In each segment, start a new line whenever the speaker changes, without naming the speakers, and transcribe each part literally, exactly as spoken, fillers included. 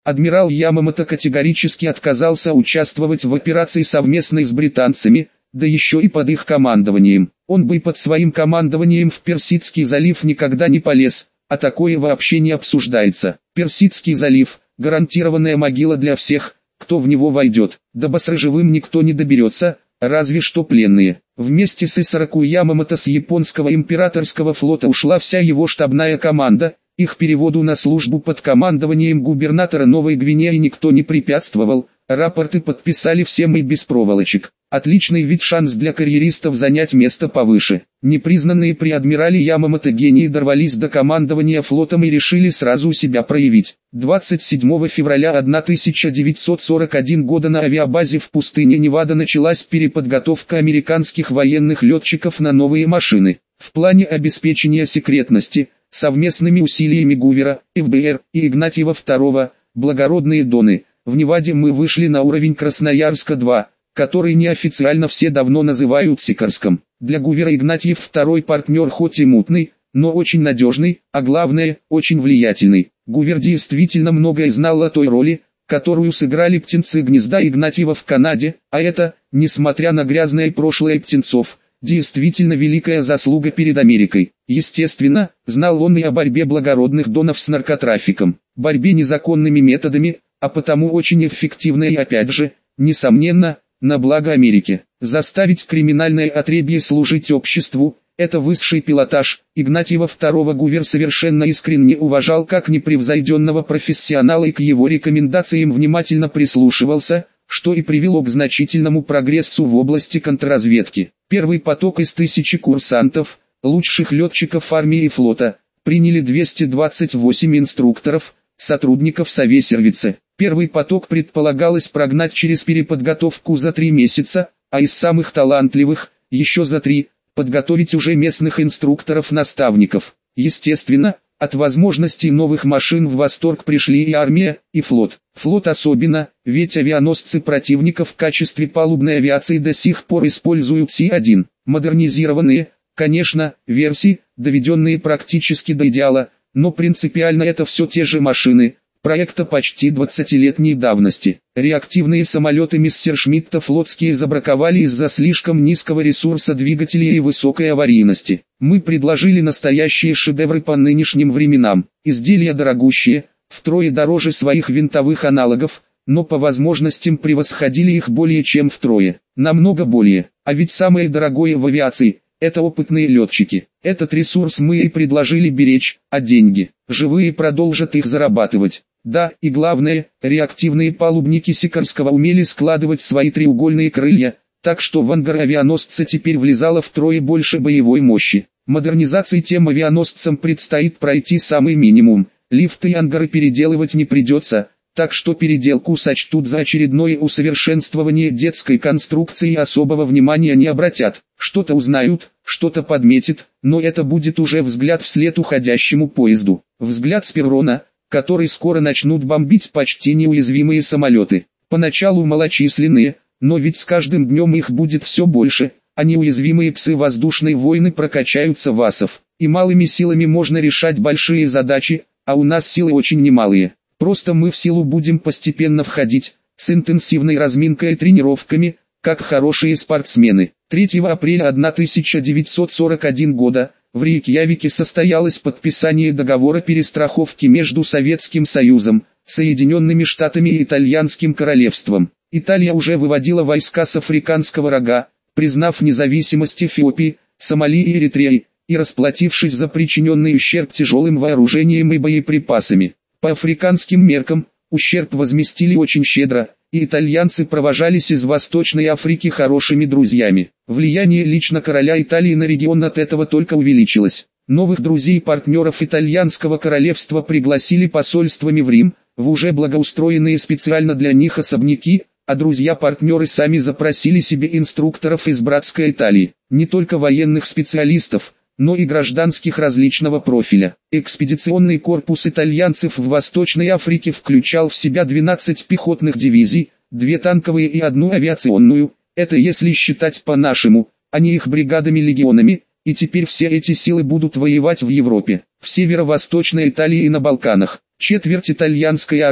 Адмирал Ямамото категорически отказался участвовать в операции совместной с британцами, да еще и под их командованием. Он бы под своим командованием в Персидский залив никогда не полез, а такое вообще не обсуждается. Персидский залив – гарантированная могила для всех, кто в него войдет. До Басры живым никто не доберется, разве что пленные. Вместе с Исараку Ямамото с японского императорского флота ушла вся его штабная команда. Их переводу на службу под командованием губернатора Новой Гвинеи никто не препятствовал, рапорты подписали всем и без проволочек. Отличный вид шанс для карьеристов занять место повыше. Непризнанные при адмирале Ямамото гении дорвались до командования флотом и решили сразу себя проявить. двадцать седьмого февраля тысяча девятьсот сорок первого года на авиабазе в пустыне Невада началась переподготовка американских военных летчиков на новые машины. В плане обеспечения секретности, совместными усилиями Гувера, эф бэ эр и Игнатьева второго, благородные Доны, в Неваде мы вышли на уровень Красноярска-два, который неофициально все давно называют Сикарском. Для Гувера Игнатьев второй партнер хоть и мутный, но очень надежный, а главное, очень влиятельный. Гувер действительно многое знал о той роли, которую сыграли птенцы гнезда Игнатьева в Канаде, а это, несмотря на грязное прошлое птенцов, действительно великая заслуга перед Америкой. Естественно, знал он и о борьбе благородных донов с наркотрафиком, борьбе незаконными методами, а потому очень эффективной и опять же, несомненно, на благо Америки. Заставить криминальное отребье служить обществу – это высший пилотаж. Игнатьева второго Гувер совершенно искренне уважал как непревзойденного профессионала и к его рекомендациям внимательно прислушивался, что и привело к значительному прогрессу в области контрразведки. Первый поток из тысячи курсантов, лучших летчиков армии и флота, приняли двести двадцать восемь инструкторов, сотрудников Совесервице. Первый поток предполагалось прогнать через переподготовку за три месяца, а из самых талантливых, еще за три, подготовить уже местных инструкторов-наставников. Естественно, от возможностей новых машин в восторг пришли и армия, и флот. Флот особенно, ведь авианосцы противника в качестве палубной авиации до сих пор используют Си один. Модернизированные, конечно, версии, доведенные практически до идеала, но принципиально это все те же машины, проекта почти двадцатилетней давности. Реактивные самолеты Мессершмитта флотские забраковали из-за слишком низкого ресурса двигателей и высокой аварийности. Мы предложили настоящие шедевры по нынешним временам. Изделия дорогущие, втрое дороже своих винтовых аналогов, но по возможностям превосходили их более чем втрое. Намного более. А ведь самое дорогое в авиации – это опытные летчики. Этот ресурс мы и предложили беречь, а деньги, живые, продолжат их зарабатывать. Да, и главное, реактивные палубники Сикарского умели складывать свои треугольные крылья, так что в ангар авианосца теперь влезало втрое больше боевой мощи. Модернизации тем авианосцам предстоит пройти самый минимум. Лифты и ангары переделывать не придется, так что переделку сочтут за очередное усовершенствование детской конструкции и особого внимания не обратят. Что-то узнают, что-то подметят, но это будет уже взгляд вслед уходящему поезду. Взгляд с перрона, который скоро начнут бомбить почти неуязвимые самолеты. Поначалу малочисленные, но ведь с каждым днем их будет все больше, а неуязвимые псы воздушной войны прокачаются в асов. И малыми силами можно решать большие задачи, а у нас силы очень немалые. Просто мы в силу будем постепенно входить, с интенсивной разминкой и тренировками, как хорошие спортсмены. третьего апреля тысяча девятьсот сорок первого года, в Рейкьявике состоялось подписание договора перестраховки между Советским Союзом, Соединенными Штатами и Итальянским Королевством. Италия уже выводила войска с Африканского рога, признав независимость Эфиопии, Сомали и Эритреи, и расплатившись за причиненный ущерб тяжелым вооружением и боеприпасами. По африканским меркам, ущерб возместили очень щедро, и итальянцы провожались из Восточной Африки хорошими друзьями. Влияние лично короля Италии на регион от этого только увеличилось. Новых друзей и партнеров итальянского королевства пригласили посольствами в Рим, в уже благоустроенные специально для них особняки, а друзья-партнеры сами запросили себе инструкторов из братской Италии. Не только военных специалистов, но и гражданских различного профиля. Экспедиционный корпус итальянцев в Восточной Африке включал в себя двенадцать пехотных дивизий, две танковые и одну авиационную, это если считать по-нашему, а не их бригадами-легионами, и теперь все эти силы будут воевать в Европе, в северо-восточной Италии и на Балканах. Четверть итальянской армии,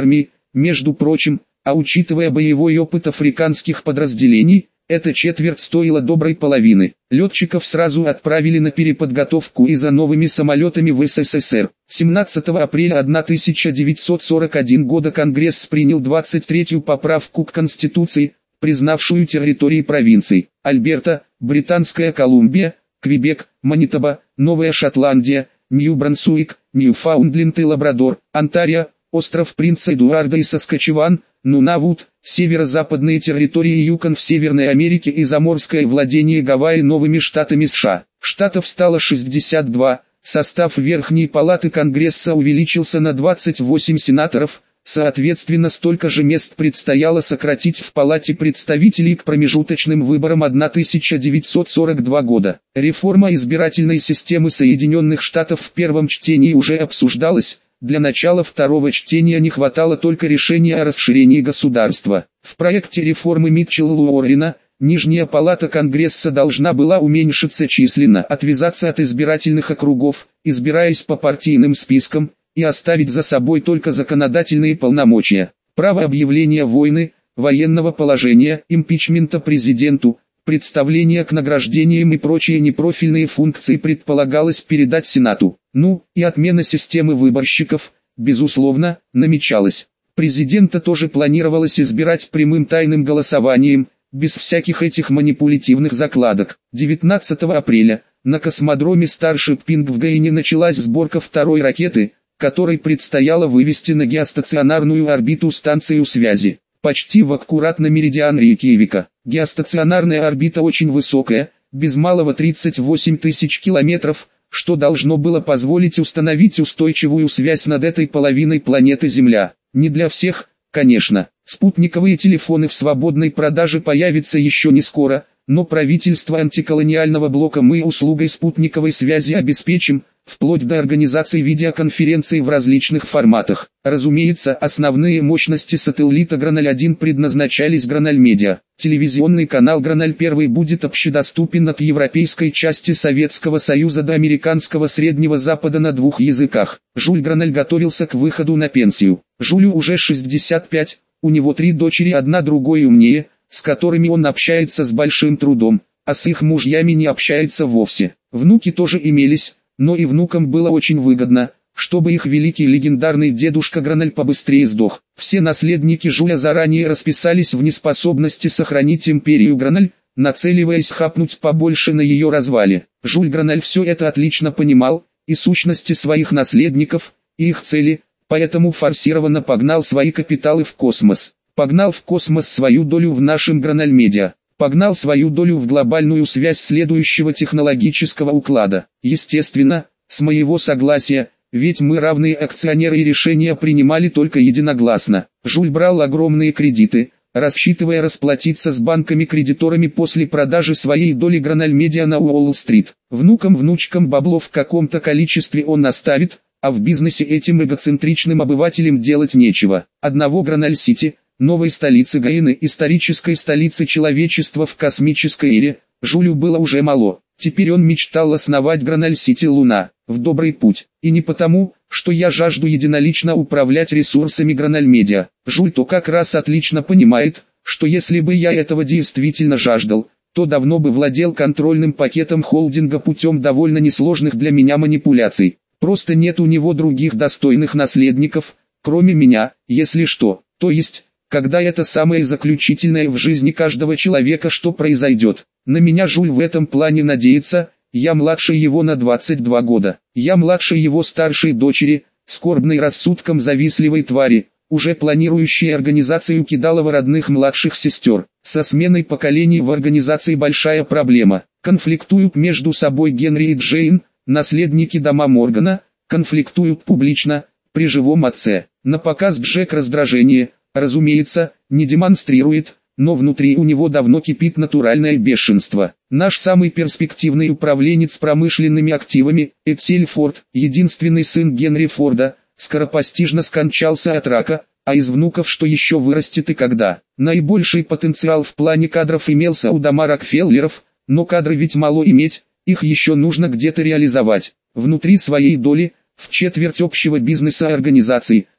между прочим, а учитывая боевой опыт африканских подразделений, эта четверть стоила доброй половины. Летчиков сразу отправили на переподготовку и за новыми самолетами в СССР. семнадцатого апреля тысяча девятьсот сорок первого года Конгресс принял двадцать третью поправку к Конституции, признавшую территории провинций Альберта, Британская Колумбия, Квебек, Манитоба, Новая Шотландия, Нью-Брансуик, Ньюфаундленд и Лабрадор, Онтарио, остров Принца Эдуарда и Саскачеван, Нунавут, северо-западные территории Юкон в Северной Америке и заморское владение Гавайи новыми штатами США. Штатов стало шестьдесят два, состав Верхней Палаты Конгресса увеличился на двадцать восемь сенаторов, соответственно столько же мест предстояло сократить в Палате представителей к промежуточным выборам тысяча девятьсот сорок второго года. Реформа избирательной системы Соединенных Штатов в первом чтении уже обсуждалась. Для начала второго чтения не хватало только решения о расширении государства. В проекте реформы Митчелла-Уоррена, Нижняя палата Конгресса должна была уменьшиться численно, отвязаться от избирательных округов, избираясь по партийным спискам, и оставить за собой только законодательные полномочия. Право объявления войны, военного положения, импичмента президенту, представления к награждениям и прочие непрофильные функции предполагалось передать Сенату. Ну, и отмена системы выборщиков, безусловно, намечалась. Президента тоже планировалось избирать прямым тайным голосованием, без всяких этих манипулятивных закладок. девятнадцатого апреля, на космодроме Старшип Пинг в Гайне началась сборка второй ракеты, которой предстояло вывести на геостационарную орбиту станцию связи. Почти в аккурат на меридиан Рейкьявика. Геостационарная орбита очень высокая, без малого тридцать восемь тысяч километров, что должно было позволить установить устойчивую связь над этой половиной планеты Земля. Не для всех, конечно. Спутниковые телефоны в свободной продаже появятся еще не скоро, но правительство антиколониального блока мы услугой спутниковой связи обеспечим, вплоть до организации видеоконференций в различных форматах. Разумеется, основные мощности сателлита Граналь один предназначались Граналь Медиа. Телевизионный канал Граналь один будет общедоступен от европейской части Советского Союза до американского Среднего Запада на двух языках. Жюль Граналь готовился к выходу на пенсию. Жюлю уже шестьдесят пять, у него три дочери, одна другой умнее, с которыми он общается с большим трудом, а с их мужьями не общается вовсе. Внуки тоже имелись, но и внукам было очень выгодно, чтобы их великий легендарный дедушка Граналь побыстрее сдох. Все наследники Жюля заранее расписались в неспособности сохранить империю Граналь, нацеливаясь хапнуть побольше на ее развале. Жюль Граналь все это отлично понимал, и сущности своих наследников, и их цели, поэтому форсированно погнал свои капиталы в космос. Погнал в космос свою долю в нашем Граналь Медиа. Погнал свою долю в глобальную связь следующего технологического уклада. Естественно, с моего согласия, ведь мы равные акционеры и решения принимали только единогласно. Жюль брал огромные кредиты, рассчитывая расплатиться с банками-кредиторами после продажи своей доли Граналь Медиа на Уолл-стрит. Внукам-внучкам бабло в каком-то количестве он оставит, а в бизнесе этим эгоцентричным обывателям делать нечего. Одного Граналь-Сити, новой столицы Гайны, исторической столицы человечества в космической эре, Жюлю было уже мало. Теперь он мечтал основать Граналь-Сити Луна, в добрый путь. И не потому, что я жажду единолично управлять ресурсами Граналь Медиа. Жюль то как раз отлично понимает, что если бы я этого действительно жаждал, то давно бы владел контрольным пакетом холдинга путем довольно несложных для меня манипуляций. Просто нет у него других достойных наследников, кроме меня, если что. То есть, когда это самое заключительное в жизни каждого человека, что произойдет. На меня Жюль в этом плане надеется, я младше его на двадцать два года. Я младше его старшей дочери, скорбной рассудком завистливой твари, уже планирующей организацию кидалова родных младших сестер. Со сменой поколений в организации большая проблема. Конфликтуют между собой Генри и Джейн, наследники дома Моргана, конфликтуют публично, при живом отце. На показ Джек раздражение, разумеется, не демонстрирует, но внутри у него давно кипит натуральное бешенство. Наш самый перспективный управленец промышленными активами, Этсель Форд, единственный сын Генри Форда, скоропостижно скончался от рака, а из внуков что еще вырастет и когда. Наибольший потенциал в плане кадров имелся у дома Рокфеллеров, но кадры ведь мало иметь, их еще нужно где-то реализовать. Внутри своей доли, в четверть общего бизнеса организации,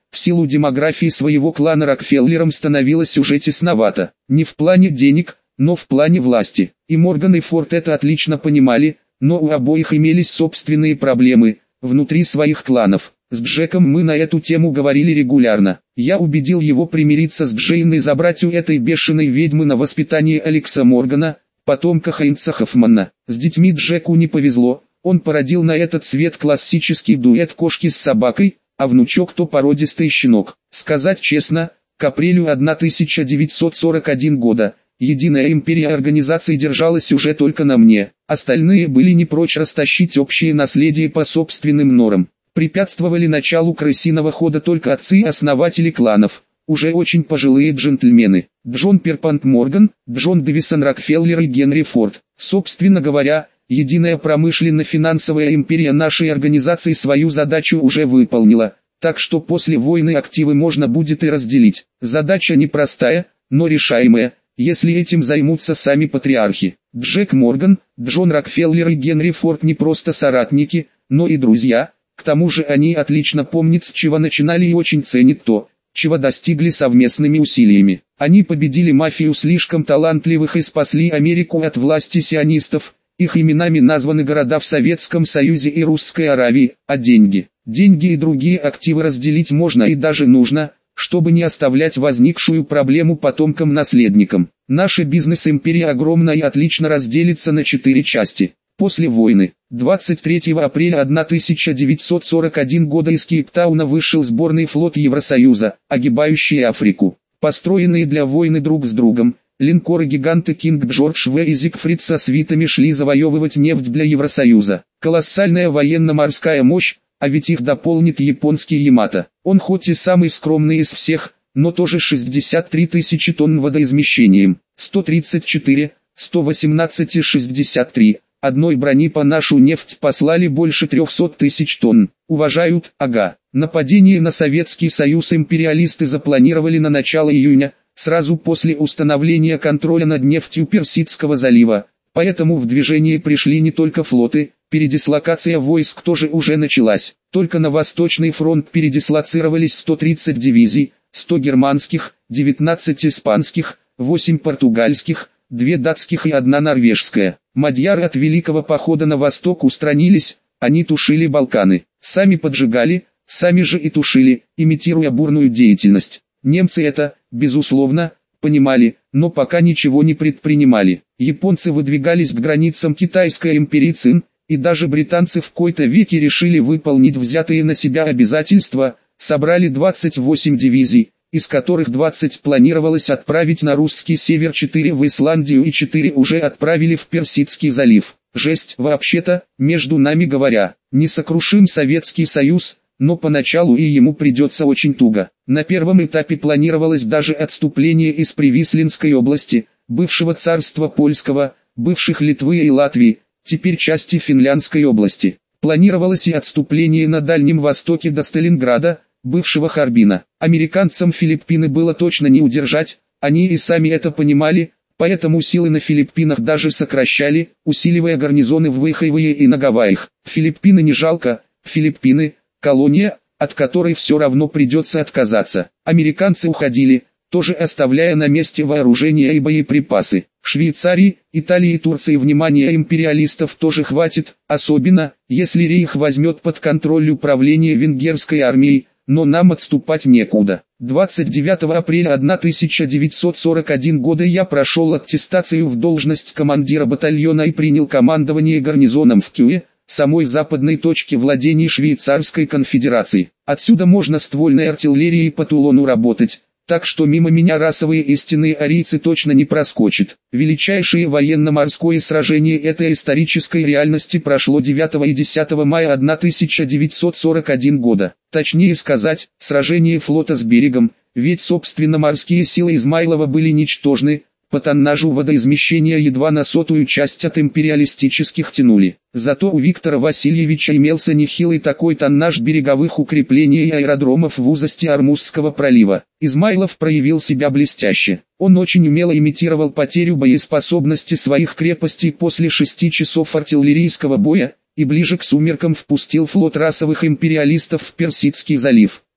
В силу демографии своего клана Рокфеллерам становилось уже тесновато. Не в плане денег, но в плане власти. И Морган и Форд это отлично понимали, но у обоих имелись собственные проблемы внутри своих кланов. С Джеком мы на эту тему говорили регулярно. Я убедил его примириться с Джейн и забрать у этой бешеной ведьмы на воспитание Алекса Моргана, потомка Хайнца Хоффмана. С детьми Джеку не повезло, он породил на этот свет классический дуэт кошки с собакой, а внучок то породистый щенок. Сказать честно, к апрелю тысяча девятьсот сорок первого года, Единая империя организаций держалась уже только на мне, остальные были не прочь растащить общее наследие по собственным норам. Препятствовали началу крысиного хода только отцы и основатели кланов, уже очень пожилые джентльмены. Джон Перпант Морган, Джон Дэвисон Рокфеллер и Генри Форд. Собственно говоря, единая промышленно-финансовая империя нашей организации свою задачу уже выполнила, так что после войны активы можно будет и разделить. Задача непростая, но решаемая, если этим займутся сами патриархи. Джек Морган, Джон Рокфеллер и Генри Форд не просто соратники, но и друзья. К тому же они отлично помнят, с чего начинали, и очень ценят то, чего достигли совместными усилиями. Они победили мафию слишком талантливых и спасли Америку от власти сионистов. Их именами названы города в Советском Союзе и Русской Аравии, а деньги. Деньги и другие активы разделить можно и даже нужно, чтобы не оставлять возникшую проблему потомкам-наследникам. Наша бизнес-империя огромна и отлично разделится на четыре части. После войны, двадцать третьего апреля тысяча девятьсот сорок первого года из Кейптауна вышел сборный флот Евросоюза, огибающий Африку. Построенные для войны друг с другом, линкоры-гиганты Кинг Джордж В и Зигфрид со свитами шли завоевывать нефть для Евросоюза. Колоссальная военно-морская мощь, а ведь их дополнит японский Ямато. Он хоть и самый скромный из всех, но тоже шестьдесят три тысячи тонн водоизмещением, сто тридцать четыре, сто восемнадцать и шестьдесят три. Одной брони по нашу нефть послали больше трехсот тысяч тонн. Уважают, ага. Нападение на Советский Союз империалисты запланировали на начало июня, сразу после установления контроля над нефтью Персидского залива. Поэтому в движение пришли не только флоты, передислокация войск тоже уже началась. Только на Восточный фронт передислоцировались сто тридцать дивизий, сто германских, девятнадцать испанских, восемь португальских, две датских и одна норвежская. Мадьяры от Великого похода на восток устранились, они тушили Балканы, сами поджигали, сами же и тушили, имитируя бурную деятельность. Немцы это, безусловно, понимали, но пока ничего не предпринимали. Японцы выдвигались к границам Китайской империи Цин, и даже британцы в кои-то веки решили выполнить взятые на себя обязательства, собрали двадцать восемь дивизий, из которых двадцать планировалось отправить на русский север, четыре в Исландию и четыре уже отправили в Персидский залив. Жесть, вообще-то, между нами говоря, несокрушим Советский Союз, но поначалу и ему придется очень туго. На первом этапе планировалось даже отступление из Привислинской области, бывшего царства Польского, бывших Литвы и Латвии, теперь части Финляндской области. Планировалось и отступление на Дальнем Востоке до Сталинграда, бывшего Харбина. Американцам Филиппины было точно не удержать, они и сами это понимали, поэтому силы на Филиппинах даже сокращали, усиливая гарнизоны в Вайхайвее и на Гавайях. Филиппины не жалко, Филиппины – колония, от которой все равно придется отказаться. Американцы уходили, тоже оставляя на месте вооружение и боеприпасы. Швейцарии, Италии и Турции внимания империалистов тоже хватит, особенно, если Рейх возьмет под контроль управление венгерской армией, но нам отступать некуда. двадцать девятого апреля тысяча девятьсот сорок первого года я прошел аттестацию в должность командира батальона и принял командование гарнизоном в Кюе, самой западной точке владений Швейцарской конфедерации. Отсюда можно ствольной артиллерией по Тулону работать, так что мимо меня расовые истинные арийцы точно не проскочат. Величайшее военно-морское сражение этой исторической реальности прошло девятого и десятого мая тысяча девятьсот сорок первого года. Точнее сказать, сражение флота с берегом, ведь собственно морские силы Измайлова были ничтожны, по тоннажу водоизмещения едва на сотую часть от империалистических тянули. Зато у Виктора Васильевича имелся нехилый такой тоннаж береговых укреплений и аэродромов в узости Ормузского пролива. Измайлов проявил себя блестяще. Он очень умело имитировал потерю боеспособности своих крепостей после шести часов артиллерийского боя, и ближе к сумеркам впустил флот расовых империалистов в Персидский залив.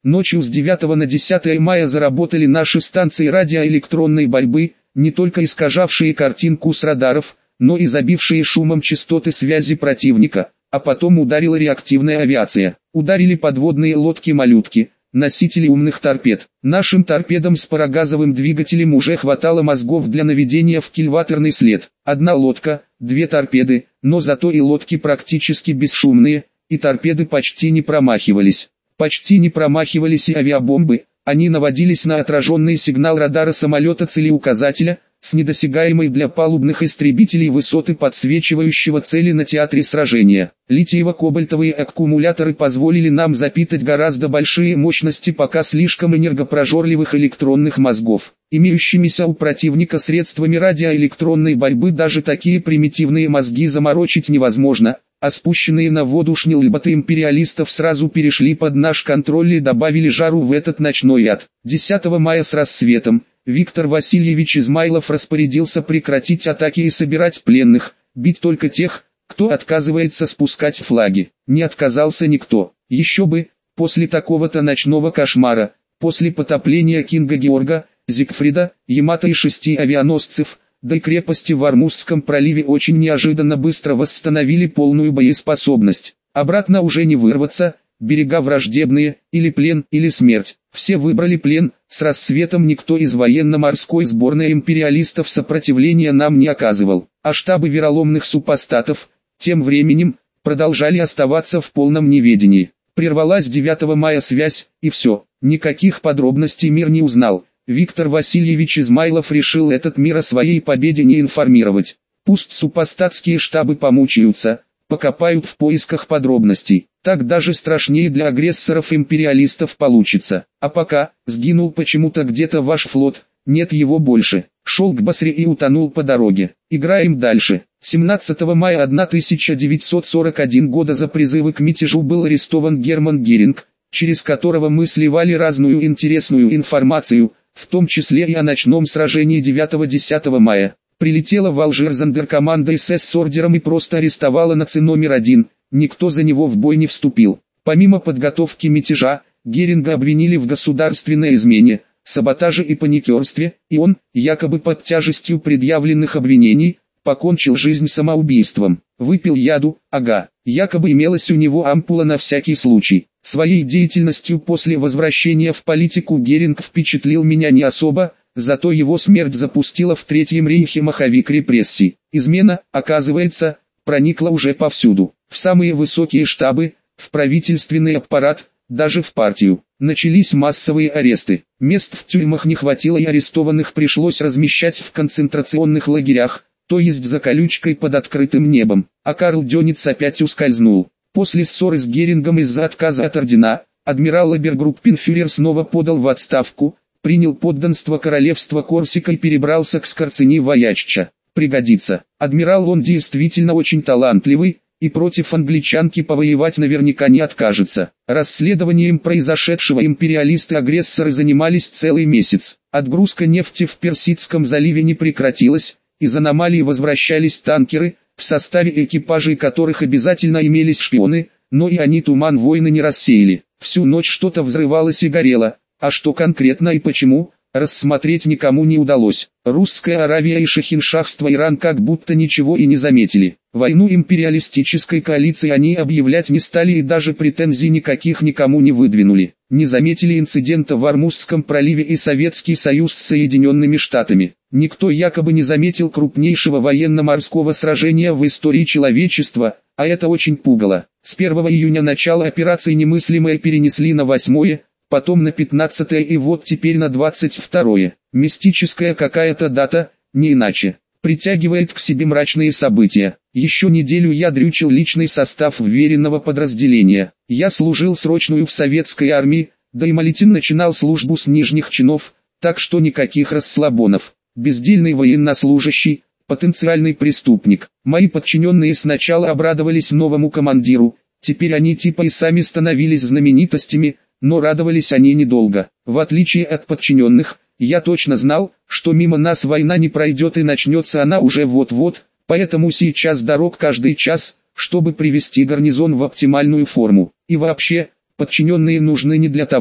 Ночью с девятого на десятое мая заработали наши станции радиоэлектронной борьбы, не только искажавшие картинку с радаров, но и забившие шумом частоты связи противника, а потом ударила реактивная авиация. Ударили подводные лодки-малютки, носители умных торпед. Нашим торпедам с парогазовым двигателем уже хватало мозгов для наведения в кильваторный след. Одна лодка, две торпеды, но зато и лодки практически бесшумные, и торпеды почти не промахивались. Почти не промахивались и авиабомбы, они наводились на отраженный сигнал радара самолета-целеуказателя, с недосягаемой для палубных истребителей высоты подсвечивающего цели на театре сражения. Литиево-кобальтовые аккумуляторы позволили нам запитать гораздо большие мощности пока слишком энергопрожорливых электронных мозгов. Имеющимися у противника средствами радиоэлектронной борьбы даже такие примитивные мозги заморочить невозможно, а спущенные на воду шнеллботы империалистов сразу перешли под наш контроль и добавили жару в этот ночной ад. десятого мая с рассветом Виктор Васильевич Измайлов распорядился прекратить атаки и собирать пленных, бить только тех, кто отказывается спускать флаги. Не отказался никто. Еще бы, после такого-то ночного кошмара, после потопления Кинга Георга, Зигфрида, Ямато и шести авианосцев, до крепости в Ормузском проливе очень неожиданно быстро восстановили полную боеспособность. Обратно уже не вырваться, берега враждебные, или плен, или смерть. Все выбрали плен, с рассветом никто из военно-морской сборной империалистов сопротивления нам не оказывал. А штабы вероломных супостатов, тем временем, продолжали оставаться в полном неведении. Прервалась девятого мая связь, и все, никаких подробностей мир не узнал. Виктор Васильевич Измайлов решил этот мир о своей победе не информировать. Пусть супостатские штабы помучаются, покопают в поисках подробностей. Так даже страшнее для агрессоров-империалистов получится. А пока, сгинул почему-то где-то ваш флот, нет его больше. Шел к Басре и утонул по дороге. Играем дальше. семнадцатого мая тысяча девятьсот сорок первого года за призывы к мятежу был арестован Герман Геринг, через которого мы сливали разную интересную информацию, в том числе и о ночном сражении девятого-десятого мая. Прилетела в Алжир зондеркоманда СС с ордером и просто арестовала нац номер один, никто за него в бой не вступил. Помимо подготовки мятежа, Геринга обвинили в государственной измене, саботаже и паникерстве, и он, якобы под тяжестью предъявленных обвинений, покончил жизнь самоубийством. Выпил яду, ага, якобы имелась у него ампула на всякий случай. Своей деятельностью после возвращения в политику Геринг впечатлил меня не особо, зато его смерть запустила в Третьем рейхе маховик репрессий. Измена, оказывается, проникла уже повсюду, в самые высокие штабы, в правительственный аппарат, даже в партию. Начались массовые аресты. Мест в тюрьмах не хватило и арестованных пришлось размещать в концентрационных лагерях, то есть за колючкой под открытым небом. А Карл Дёнитz опять ускользнул. После ссоры с Герингом из-за отказа от ордена, адмирал обергруппенфюрер снова подал в отставку, принял подданство королевства Корсика и перебрался к Скорцени воячча. Пригодится. Адмирал он действительно очень талантливый, и против англичанки повоевать наверняка не откажется. Расследованием произошедшего империалисты-агрессоры занимались целый месяц. Отгрузка нефти в Персидском заливе не прекратилась, из аномалий возвращались танкеры, в составе экипажей которых обязательно имелись шпионы, но и они туман войны не рассеяли. Всю ночь что-то взрывалось и горело, а что конкретно и почему, рассмотреть никому не удалось. Русская Аравия и шахиншахство Иран как будто ничего и не заметили. Войну империалистической коалиции они объявлять не стали и даже претензий никаких никому не выдвинули. Не заметили инцидента в Ормузском проливе и Советский Союз с Соединенными Штатами. Никто якобы не заметил крупнейшего военно-морского сражения в истории человечества, а это очень пугало. С первого июня начало операции немыслимое перенесли на восьмое, потом на пятнадцатое и вот теперь на двадцать второе. Мистическая какая-то дата, не иначе. Притягивает к себе мрачные события. Еще неделю я дрючил личный состав вверенного подразделения. Я служил срочную в советской армии, да и Малетин начинал службу с нижних чинов, так что никаких расслабонов. Бездельный военнослужащий, потенциальный преступник. Мои подчиненные сначала обрадовались новому командиру, теперь они типа и сами становились знаменитостями, но радовались они недолго. В отличие от подчиненных, я точно знал, что мимо нас война не пройдет и начнется она уже вот-вот, поэтому сейчас дорог каждый час, чтобы привести гарнизон в оптимальную форму. И вообще, подчиненные нужны не для того,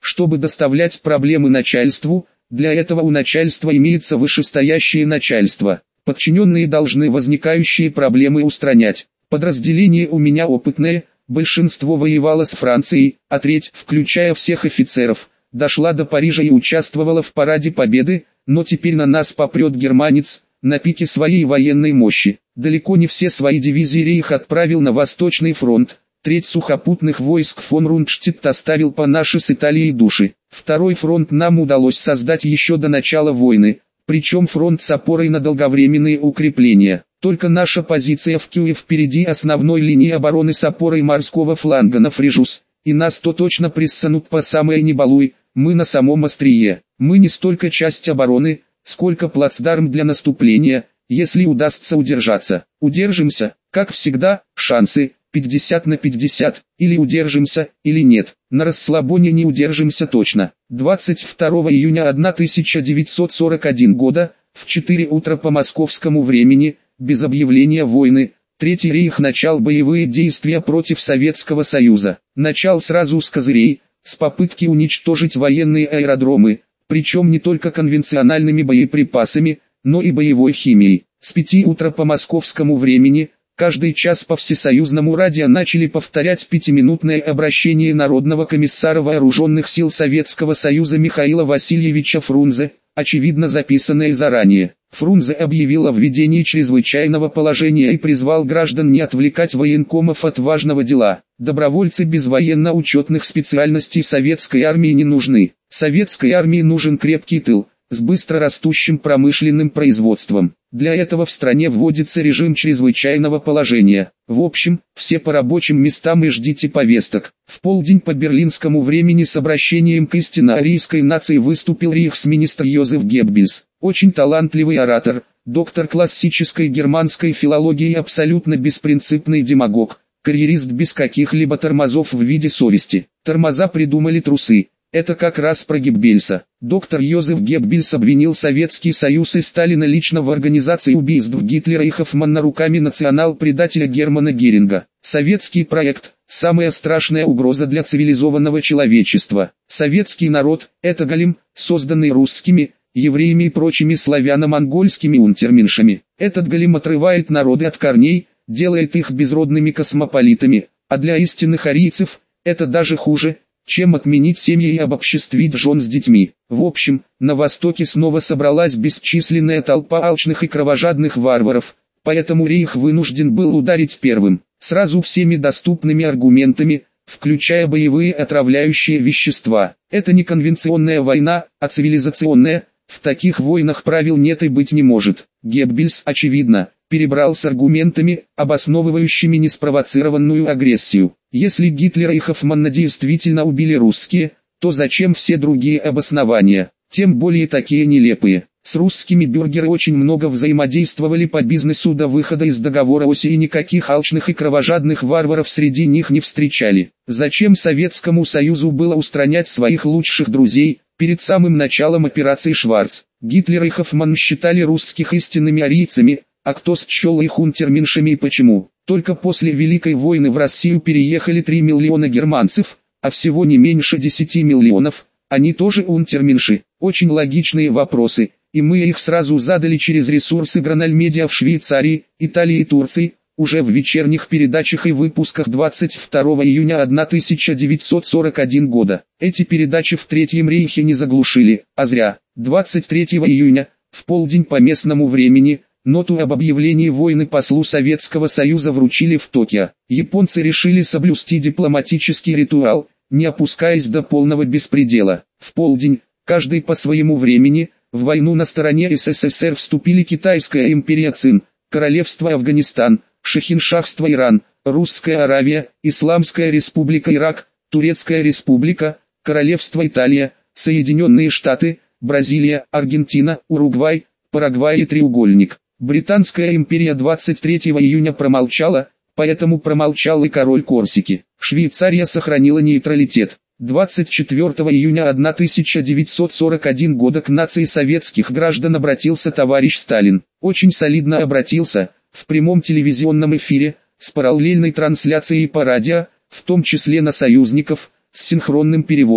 чтобы доставлять проблемы начальству. Для этого у начальства имеется вышестоящее начальство. Подчиненные должны возникающие проблемы устранять. Подразделение у меня опытное, большинство воевало с Францией, а треть, включая всех офицеров, дошла до Парижа и участвовала в параде Победы, но теперь на нас попрет германец, на пике своей военной мощи. Далеко не все свои дивизии Рейх отправил на Восточный фронт. Треть сухопутных войск фон Рунштадт оставил по нашей с Италией души. Второй фронт нам удалось создать еще до начала войны, причем фронт с опорой на долговременные укрепления. Только наша позиция в Киеве впереди основной линии обороны с опорой морского фланга на Фрижус, и нас то точно прессанут по самое не балуй, мы на самом острие. Мы не столько часть обороны, сколько плацдарм для наступления, если удастся удержаться. Удержимся, как всегда, шансы пятьдесят на пятьдесят, или удержимся, или нет. На расслабоне не удержимся точно. двадцать второго июня тысяча девятьсот сорок первого года, в четыре утра по московскому времени, без объявления войны, Третий рейх начал боевые действия против Советского Союза. Начал сразу с козырей, с попытки уничтожить военные аэродромы, причем не только конвенциональными боеприпасами, но и боевой химией. С пяти утра по московскому времени, каждый час по всесоюзному радио начали повторять пятиминутное обращение Народного комиссара Вооруженных сил Советского Союза Михаила Васильевича Фрунзе, очевидно записанное заранее. Фрунзе объявил о введении чрезвычайного положения и призвал граждан не отвлекать военкомов от важного дела. Добровольцы без военно-учетных специальностей советской армии не нужны. Советской армии нужен крепкий тыл, с быстро растущим промышленным производством. Для этого в стране вводится режим чрезвычайного положения. В общем, все по рабочим местам и ждите повесток. В полдень по берлинскому времени с обращением к истинно-арийской нации выступил рейхсминистр Йозеф Геббельс. Очень талантливый оратор, доктор классической германской филологии и абсолютно беспринципный демагог, карьерист без каких-либо тормозов в виде совести. Тормоза придумали трусы. Это как раз про Геббельса. Доктор Йозеф Геббельс обвинил Советский Союз и Сталина лично в организации убийств Гитлера и Хоффмана руками национал-предателя Германа Геринга. Советский проект – самая страшная угроза для цивилизованного человечества. Советский народ – это голем, созданный русскими, евреями и прочими славяно-монгольскими унтерменшами. Этот голем отрывает народы от корней, делает их безродными космополитами, а для истинных арийцев – это даже хуже – чем отменить семьи и обобществить жен с детьми. В общем, на Востоке снова собралась бесчисленная толпа алчных и кровожадных варваров, поэтому рейх вынужден был ударить первым, сразу всеми доступными аргументами, включая боевые отравляющие вещества. Это не конвенционная война, а цивилизационная, в таких войнах правил нет и быть не может. Геббельс, очевидно, перебрал с аргументами, обосновывающими неспровоцированную агрессию. Если Гитлера и Хоффмана действительно убили русские, то зачем все другие обоснования, тем более такие нелепые? С русскими бюргеры очень много взаимодействовали по бизнесу до выхода из договора Оси и никаких алчных и кровожадных варваров среди них не встречали. Зачем Советскому Союзу было устранять своих лучших друзей, перед самым началом операции «Шварц»? Гитлер и Хоффман считали русских истинными арийцами, а кто счел их унтерменшами и почему? Только после Великой войны в Россию переехали три миллиона германцев, а всего не меньше десяти миллионов, они тоже унтерменши. Очень логичные вопросы, и мы их сразу задали через ресурсы Гранальмедиа в Швейцарии, Италии и Турции, уже в вечерних передачах и выпусках двадцать второго июня тысяча девятьсот сорок первого года. Эти передачи в Третьем рейхе не заглушили, а зря. двадцать третьего июня, в полдень по местному времени, ноту об объявлении войны послу Советского Союза вручили в Токио. Японцы решили соблюсти дипломатический ритуал, не опускаясь до полного беспредела. В полдень, каждый по своему времени, в войну на стороне СССР вступили Китайская империя Цин, Королевство Афганистан, Шахиншахство Иран, Русская Аравия, Исламская Республика Ирак, Турецкая Республика, Королевство Италия, Соединенные Штаты, Бразилия, Аргентина, Уругвай, Парагвай и Треугольник. Британская империя двадцать третьего июня промолчала, поэтому промолчал и король Корсики. Швейцария сохранила нейтралитет. двадцать четвертого июня тысяча девятьсот сорок первого года к нации советских граждан обратился товарищ Сталин. Очень солидно обратился, в прямом телевизионном эфире, с параллельной трансляцией по радио, в том числе на союзников, с синхронным переводом.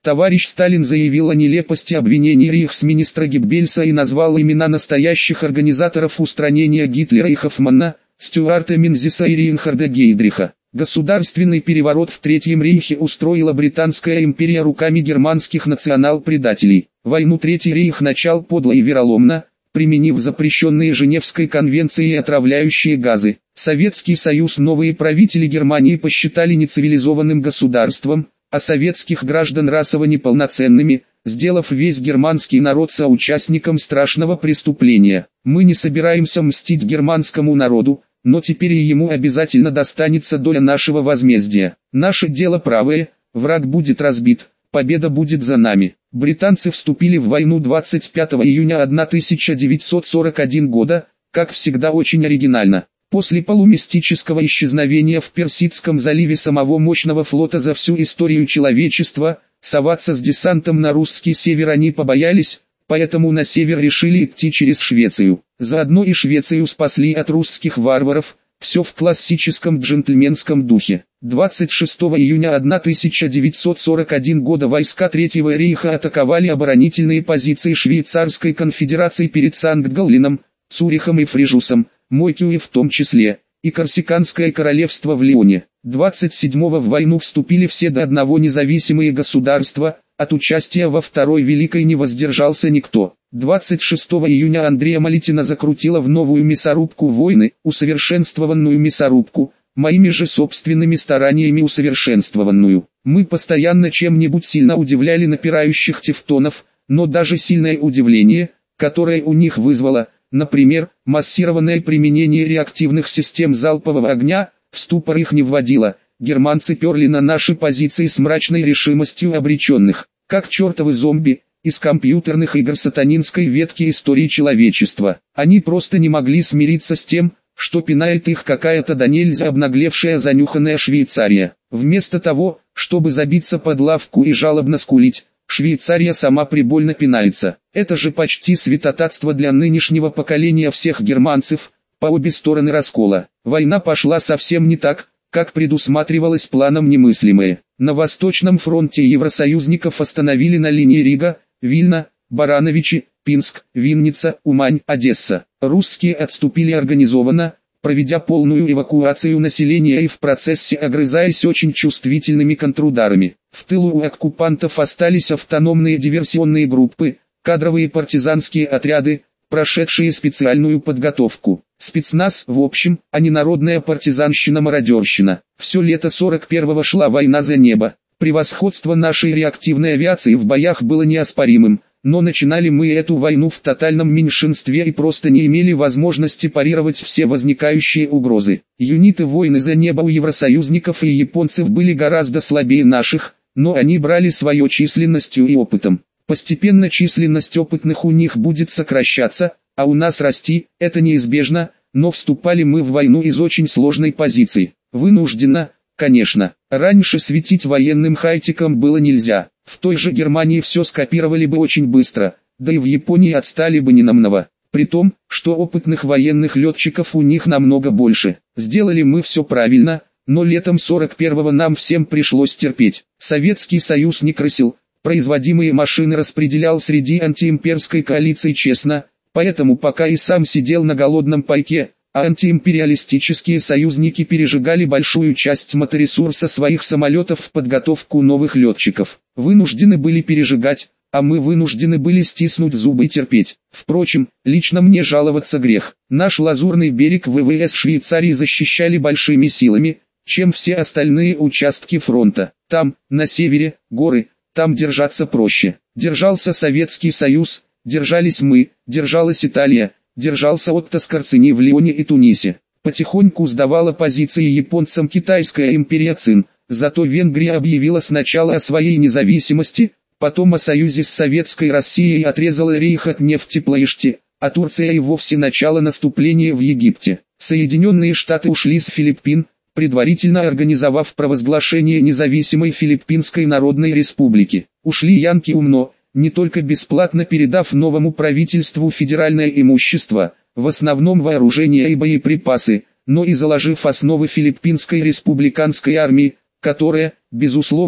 Товарищ Сталин заявил о нелепости обвинений рейхсминистра Геббельса и назвал имена настоящих организаторов устранения Гитлера и Хоффмана, Стюарта Мензиса и Рейнхарда Гейдриха. Государственный переворот в Третьем рейхе устроила Британская империя руками германских национал-предателей. Войну Третий рейх начал подло и вероломно, применив запрещенные Женевской конвенцией отравляющие газы. Советский Союз новые правители Германии посчитали нецивилизованным государством, а советских граждан расово неполноценными, сделав весь германский народ соучастником страшного преступления. Мы не собираемся мстить германскому народу, но теперь и ему обязательно достанется доля нашего возмездия. Наше дело правое, враг будет разбит, победа будет за нами. Британцы вступили в войну двадцать пятого июня тысяча девятьсот сорок первого года, как всегда очень оригинально. После полумистического исчезновения в Персидском заливе самого мощного флота за всю историю человечества, соваться с десантом на русский север они побоялись, поэтому на север решили идти через Швецию. Заодно и Швецию спасли от русских варваров, все в классическом джентльменском духе. двадцать шестого июня тысяча девятьсот сорок первого года войска Третьего рейха атаковали оборонительные позиции Швейцарской конфедерации перед Санкт-Галленом, Цюрихом и Фрижусом, Мойкюе в том числе, и Корсиканское королевство в Лионе. двадцать седьмого в войну вступили все до одного независимые государства, от участия во Второй Великой не воздержался никто. двадцать шестого июня Андрея Малитина закрутила в новую мясорубку войны, усовершенствованную мясорубку, моими же собственными стараниями усовершенствованную. Мы постоянно чем-нибудь сильно удивляли напирающих тевтонов, но даже сильное удивление, которое у них вызвало, например, массированное применение реактивных систем залпового огня, в ступор их не вводило. Германцы перли на наши позиции с мрачной решимостью обреченных, как чертовы зомби, из компьютерных игр сатанинской ветки истории человечества. Они просто не могли смириться с тем, что пинает их какая-то до нельзя обнаглевшая занюханная Швейцария. Вместо того, чтобы забиться под лавку и жалобно скулить, Швейцария сама прибольно пинается. Это же почти святотатство для нынешнего поколения всех германцев, по обе стороны раскола. Война пошла совсем не так, как предусматривалось планом немыслимое. На Восточном фронте евросоюзников остановили на линии Рига, Вильна, Барановичи, Пинск, Винница, Умань, Одесса. Русские отступили организованно, проведя полную эвакуацию населения и в процессе огрызаясь очень чувствительными контрударами. В тылу у оккупантов остались автономные диверсионные группы, кадровые партизанские отряды, прошедшие специальную подготовку. Спецназ в общем, а не народная партизанщина-мародерщина. Все лето сорок первого шла война за небо. Превосходство нашей реактивной авиации в боях было неоспоримым, но начинали мы эту войну в тотальном меньшинстве и просто не имели возможности парировать все возникающие угрозы. Юниты войны за небо у евросоюзников и японцев были гораздо слабее наших, но они брали свое численностью и опытом. Постепенно численность опытных у них будет сокращаться, а у нас расти, это неизбежно, но вступали мы в войну из очень сложной позиции. Вынужденно, конечно. Раньше светить военным хайтиком было нельзя. В той же Германии все скопировали бы очень быстро, да и в Японии отстали бы ненамного. При том, что опытных военных летчиков у них намного больше. Сделали мы все правильно, но летом сорок первого нам всем пришлось терпеть. Советский Союз не крысил, производимые машины распределял среди антиимперской коалиции честно, поэтому пока и сам сидел на голодном пайке, а антиимпериалистические союзники пережигали большую часть моторесурса своих самолетов в подготовку новых летчиков. Вынуждены были пережигать, а мы вынуждены были стиснуть зубы и терпеть. Впрочем, лично мне жаловаться грех. Наш лазурный берег ВВС Швейцарии защищали большими силами, чем все остальные участки фронта. Там, на севере, горы, там держаться проще. Держался Советский Союз, держались мы, держалась Италия, держался Отто Скорцени в Лионе и Тунисе. Потихоньку сдавала позиции японцам китайская империя Цин, зато Венгрия объявила сначала о своей независимости, потом о союзе с Советской Россией и отрезала рейх от нефтеплоишти, а Турция и вовсе начала наступления в Египте. Соединенные Штаты ушли с Филиппин, предварительно организовав провозглашение независимой Филиппинской Народной Республики. Ушли янки умно, не только бесплатно передав новому правительству федеральное имущество, в основном вооружение и боеприпасы, но и заложив основы Филиппинской республиканской армии, которая, безусловно,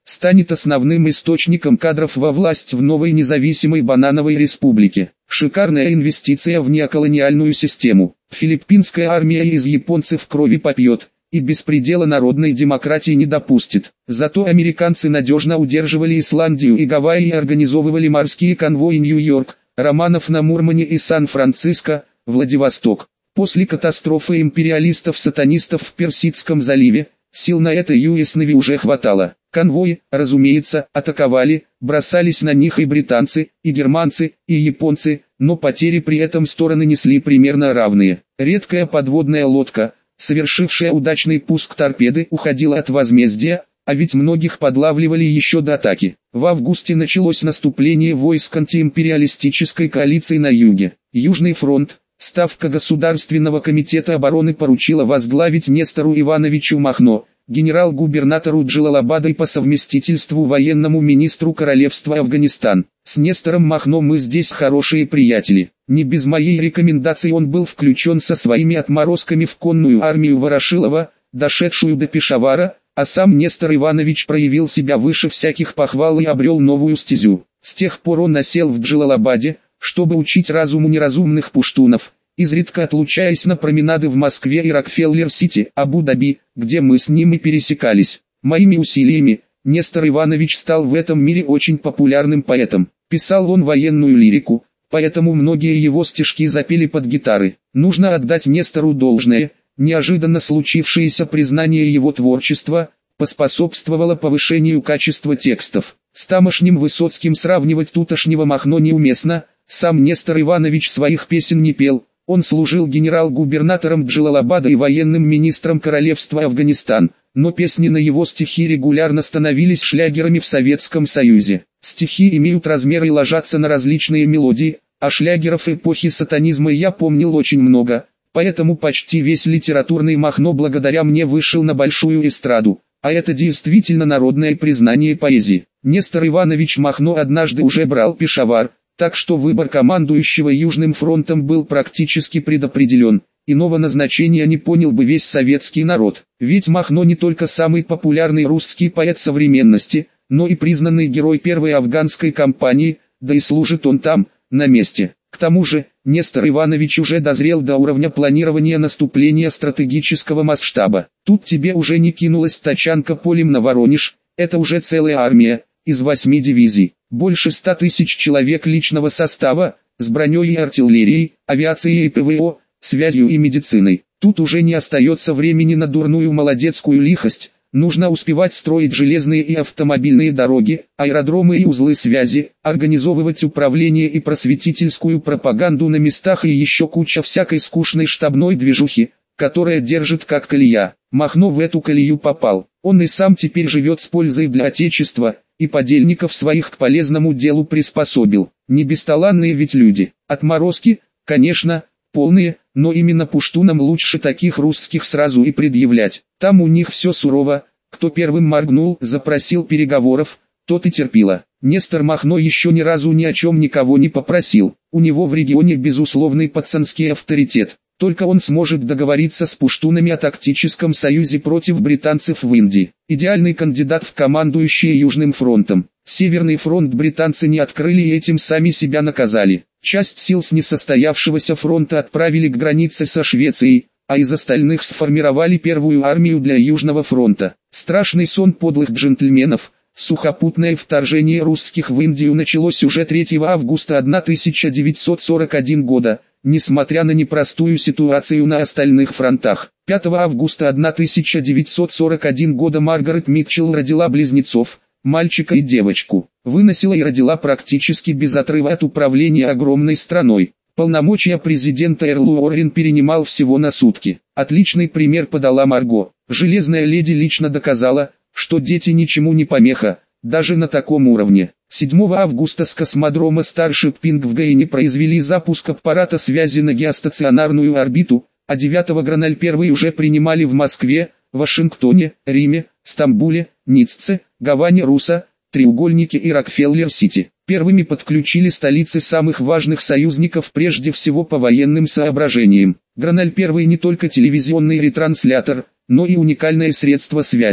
станет основным источником кадров во власть в новой независимой банановой республике. Шикарная инвестиция в неоколониальную систему. Филиппинская армия из японцев крови попьет и беспредела народной демократии не допустит. Зато американцы надежно удерживали Исландию и Гавайи и организовывали морские конвои Нью-Йорк, Романов на Мурмане и Сан-Франциско, Владивосток. После катастрофы империалистов-сатанистов в Персидском заливе, сил на это ю эс Navy уже хватало. Конвои, разумеется, атаковали, бросались на них и британцы, и германцы, и японцы, но потери при этом стороны несли примерно равные. Редкая подводная лодка, совершившая удачный пуск торпеды, уходила от возмездия, а ведь многих подлавливали еще до атаки. В августе началось наступление войск антиимпериалистической коалиции на юге. Южный фронт, Ставка Государственного комитета обороны поручила возглавить Нестору Ивановичу Махно, генерал-губернатору Джалалабада и по совместительству военному министру Королевства Афганистан. С Нестором Махно мы здесь хорошие приятели. Не без моей рекомендации он был включен со своими отморозками в конную армию Ворошилова, дошедшую до Пешавара, а сам Нестор Иванович проявил себя выше всяких похвал и обрел новую стезю. С тех пор он осел в Джалалабаде, чтобы учить разуму неразумных пуштунов, изредка отлучаясь на променады в Москве и Рокфеллер-Сити, Абу-Даби, где мы с ним и пересекались. Моими усилиями, Нестор Иванович стал в этом мире очень популярным поэтом. Писал он военную лирику, поэтому многие его стишки запели под гитары. Нужно отдать Нестору должное, неожиданно случившееся признание его творчества поспособствовало повышению качества текстов. С тамошним Высоцким сравнивать тутошнего Махно неуместно. Сам Нестор Иванович своих песен не пел, он служил генерал-губернатором Джалалабада и военным министром Королевства Афганистан, но песни на его стихи регулярно становились шлягерами в Советском Союзе. Стихи имеют размер и ложатся на различные мелодии, а шлягеров эпохи сатанизма я помнил очень много, поэтому почти весь литературный Махно благодаря мне вышел на большую эстраду, а это действительно народное признание поэзии. Нестор Иванович Махно однажды уже брал Пешавар, так что выбор командующего Южным фронтом был практически предопределен. Иного назначения не понял бы весь советский народ. Ведь Махно не только самый популярный русский поэт современности, но и признанный герой первой афганской кампании, да и служит он там, на месте. К тому же, Нестор Иванович уже дозрел до уровня планирования наступления стратегического масштаба. Тут тебе уже не кинулась тачанка полем на Воронеж, это уже целая армия, из восьми дивизий. Больше ста тысяч человек личного состава, с броней и артиллерией, авиацией и ПВО, связью и медициной. Тут уже не остается времени на дурную молодецкую лихость, нужно успевать строить железные и автомобильные дороги, аэродромы и узлы связи, организовывать управление и просветительскую пропаганду на местах и еще куча всякой скучной штабной движухи, которая держит как колея. Махно в эту колею попал, он и сам теперь живет с пользой для Отечества, и подельников своих к полезному делу приспособил. Не бесталанные ведь люди, отморозки, конечно, полные, но именно пуштунам лучше таких русских сразу и предъявлять. Там у них все сурово, кто первым моргнул, запросил переговоров, тот и терпило. Нестор Махно еще ни разу ни о чем никого не попросил, у него в регионе безусловный пацанский авторитет. Только он сможет договориться с пуштунами о тактическом союзе против британцев в Индии. Идеальный кандидат в командующие Южным фронтом. Северный фронт британцы не открыли и этим сами себя наказали. Часть сил с несостоявшегося фронта отправили к границе со Швецией, а из остальных сформировали первую армию для Южного фронта. Страшный сон подлых джентльменов. Сухопутное вторжение русских в Индию началось уже третьего августа тысяча девятьсот сорок первого года. Несмотря на непростую ситуацию на остальных фронтах, пятого августа тысяча девятьсот сорок первого года Маргарет Митчелл родила близнецов, мальчика и девочку. Выносила и родила практически без отрыва от управления огромной страной. Полномочия президента Эрл Уоррен перенимал всего на сутки. Отличный пример подала Марго. Железная леди лично доказала, что дети ничему не помеха, даже на таком уровне. седьмого августа с космодрома Старшип Пинг в Гейне произвели запуск аппарата связи на геостационарную орбиту, а девятого Граналь первый уже принимали в Москве, Вашингтоне, Риме, Стамбуле, Ницце, Гаване Руса, Треугольнике и Рокфеллер-Сити. Первыми подключили столицы самых важных союзников прежде всего по военным соображениям. Граналь первый не только телевизионный ретранслятор, но и уникальное средство связи.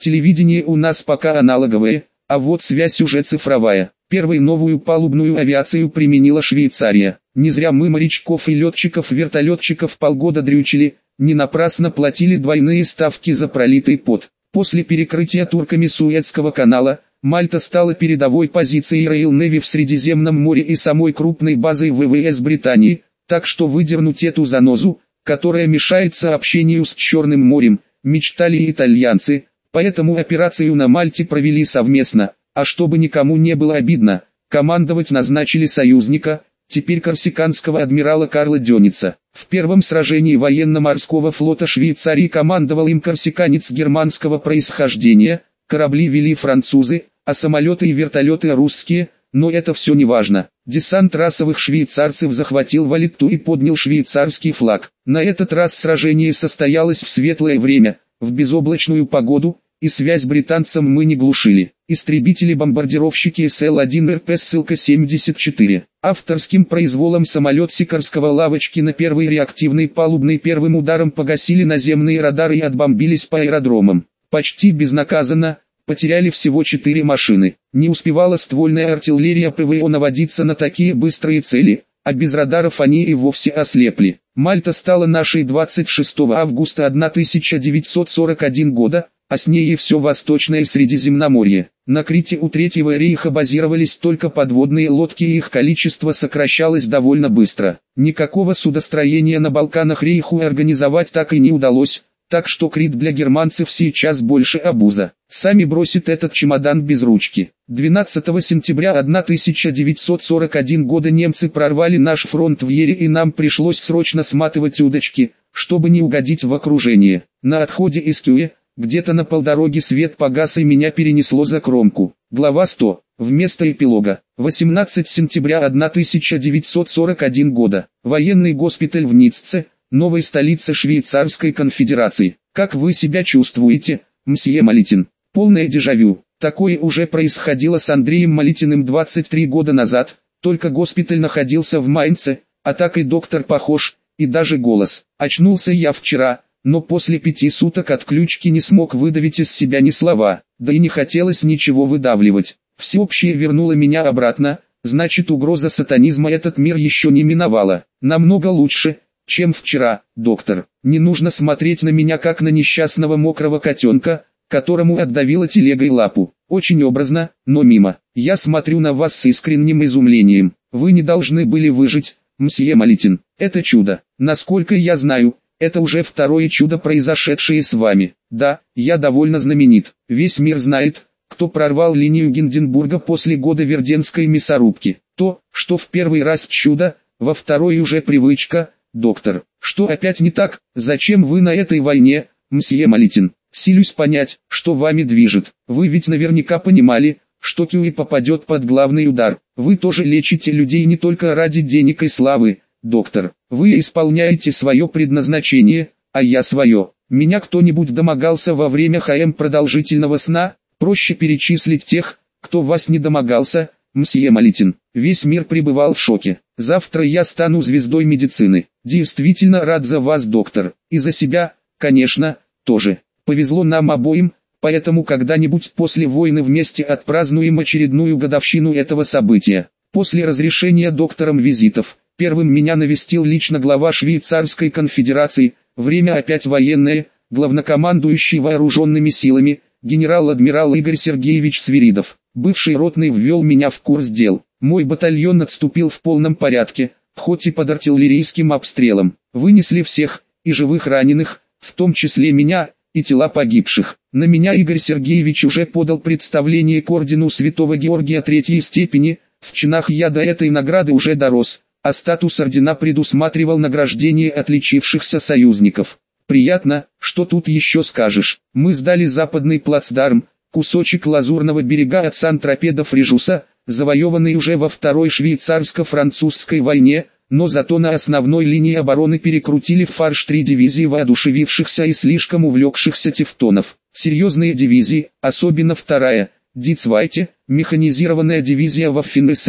Телевидение у нас пока аналоговое, а вот связь уже цифровая. Первой новую палубную авиацию применила Швейцария. Не зря мы морячков и летчиков-вертолетчиков полгода дрючили, не напрасно платили двойные ставки за пролитый пот. После перекрытия турками Суэцкого канала, Мальта стала передовой позицией Royal Navy в Средиземном море и самой крупной базой ВВС Британии, так что выдернуть эту занозу, которая мешает сообщению с Черным морем, мечтали и итальянцы, поэтому операцию на Мальте провели совместно, а чтобы никому не было обидно, командовать назначили союзника, теперь корсиканского адмирала Карла Дёница. В первом сражении военно-морского флота Швейцарии командовал им корсиканец германского происхождения, корабли вели французы, а самолеты и вертолеты русские, но это все не важно. Десант расовых швейцарцев захватил Валетту и поднял швейцарский флаг. На этот раз сражение состоялось в светлое время, в безоблачную погоду, и связь британцам мы не глушили. Истребители-бомбардировщики эс эл один эр пэ ссылка семьдесят четыре. Авторским произволом самолет Сикорского Лавочкина первый реактивный палубный первым ударом погасили наземные радары и отбомбились по аэродромам. Почти безнаказанно, потеряли всего четыре машины. Не успевала ствольная артиллерия пэ вэ о наводиться на такие быстрые цели, а без радаров они и вовсе ослепли. Мальта стала нашей двадцать шестого августа тысяча девятьсот сорок первого года, а с ней и все Восточное Средиземноморье. На Крите у Третьего рейха базировались только подводные лодки и их количество сокращалось довольно быстро. Никакого судостроения на Балканах рейху организовать так и не удалось, так что Крит для германцев сейчас больше обуза. Сами бросит этот чемодан без ручки. двенадцатого сентября тысяча девятьсот сорок первого года немцы прорвали наш фронт в Ере и нам пришлось срочно сматывать удочки, чтобы не угодить в окружение. На отходе из Кюэ, где-то на полдороги свет погас и меня перенесло за кромку. Глава сто. Вместо эпилога. восемнадцатого сентября тысяча девятьсот сорок первого года. Военный госпиталь в Ницце, новой столице Швейцарской конфедерации. Как вы себя чувствуете, мсье Малитин? Полное дежавю. Такое уже происходило с Андреем Малитиным двадцать три года назад, только госпиталь находился в Майнце, а так и доктор похож, и даже голос. Очнулся я вчера, но после пяти суток отключки не смог выдавить из себя ни слова, да и не хотелось ничего выдавливать. Всеобщее вернуло меня обратно, значит угроза сатанизма этот мир еще не миновала. Намного лучше, чем вчера, доктор. Не нужно смотреть на меня как на несчастного мокрого котенка, которому отдавила телегой лапу. Очень образно, но мимо. Я смотрю на вас с искренним изумлением. Вы не должны были выжить, мсье Малитин. Это чудо. Насколько я знаю, это уже второе чудо, произошедшее с вами. Да, я довольно знаменит. Весь мир знает, кто прорвал линию Гинденбурга после года Верденской мясорубки. То, что в первый раз чудо, во второй уже привычка. Доктор, что опять не так? Зачем вы на этой войне, мсье Малитин? Силюсь понять, что вами движет. Вы ведь наверняка понимали, что Кюэ попадет под главный удар. Вы тоже лечите людей не только ради денег и славы, доктор. Вы исполняете свое предназначение, а я свое. Меня кто-нибудь домогался во время ха эм продолжительного сна? Проще перечислить тех, кто вас не домогался, мсье Малитин. Весь мир пребывал в шоке. Завтра я стану звездой медицины. Действительно рад за вас, доктор. И за себя, конечно, тоже. Повезло нам обоим, поэтому когда-нибудь после войны вместе отпразднуем очередную годовщину этого события. После разрешения доктором визитов, первым меня навестил лично глава Швейцарской конфедерации, время опять военное, главнокомандующий вооруженными силами, генерал-адмирал Игорь Сергеевич Свиридов. Бывший ротный ввел меня в курс дел. Мой батальон отступил в полном порядке, хоть и под артиллерийским обстрелом. Вынесли всех, и живых раненых, в том числе меня, и тела погибших. На меня Игорь Сергеевич уже подал представление к ордену Святого Георгия третьей степени, в чинах я до этой награды уже дорос, а статус ордена предусматривал награждение отличившихся союзников. Приятно, что тут еще скажешь. Мы сдали западный плацдарм, кусочек лазурного берега от Сан-Тропе до Фрежуса, завоеванный уже во Второй швейцарско-французской войне, но зато на основной линии обороны перекрутили в фарш три дивизии воодушевившихся и слишком увлекшихся тевтонов. Серьезные дивизии, особенно вторая, Ди Цвайте, механизированная дивизия Waffen-эс эс,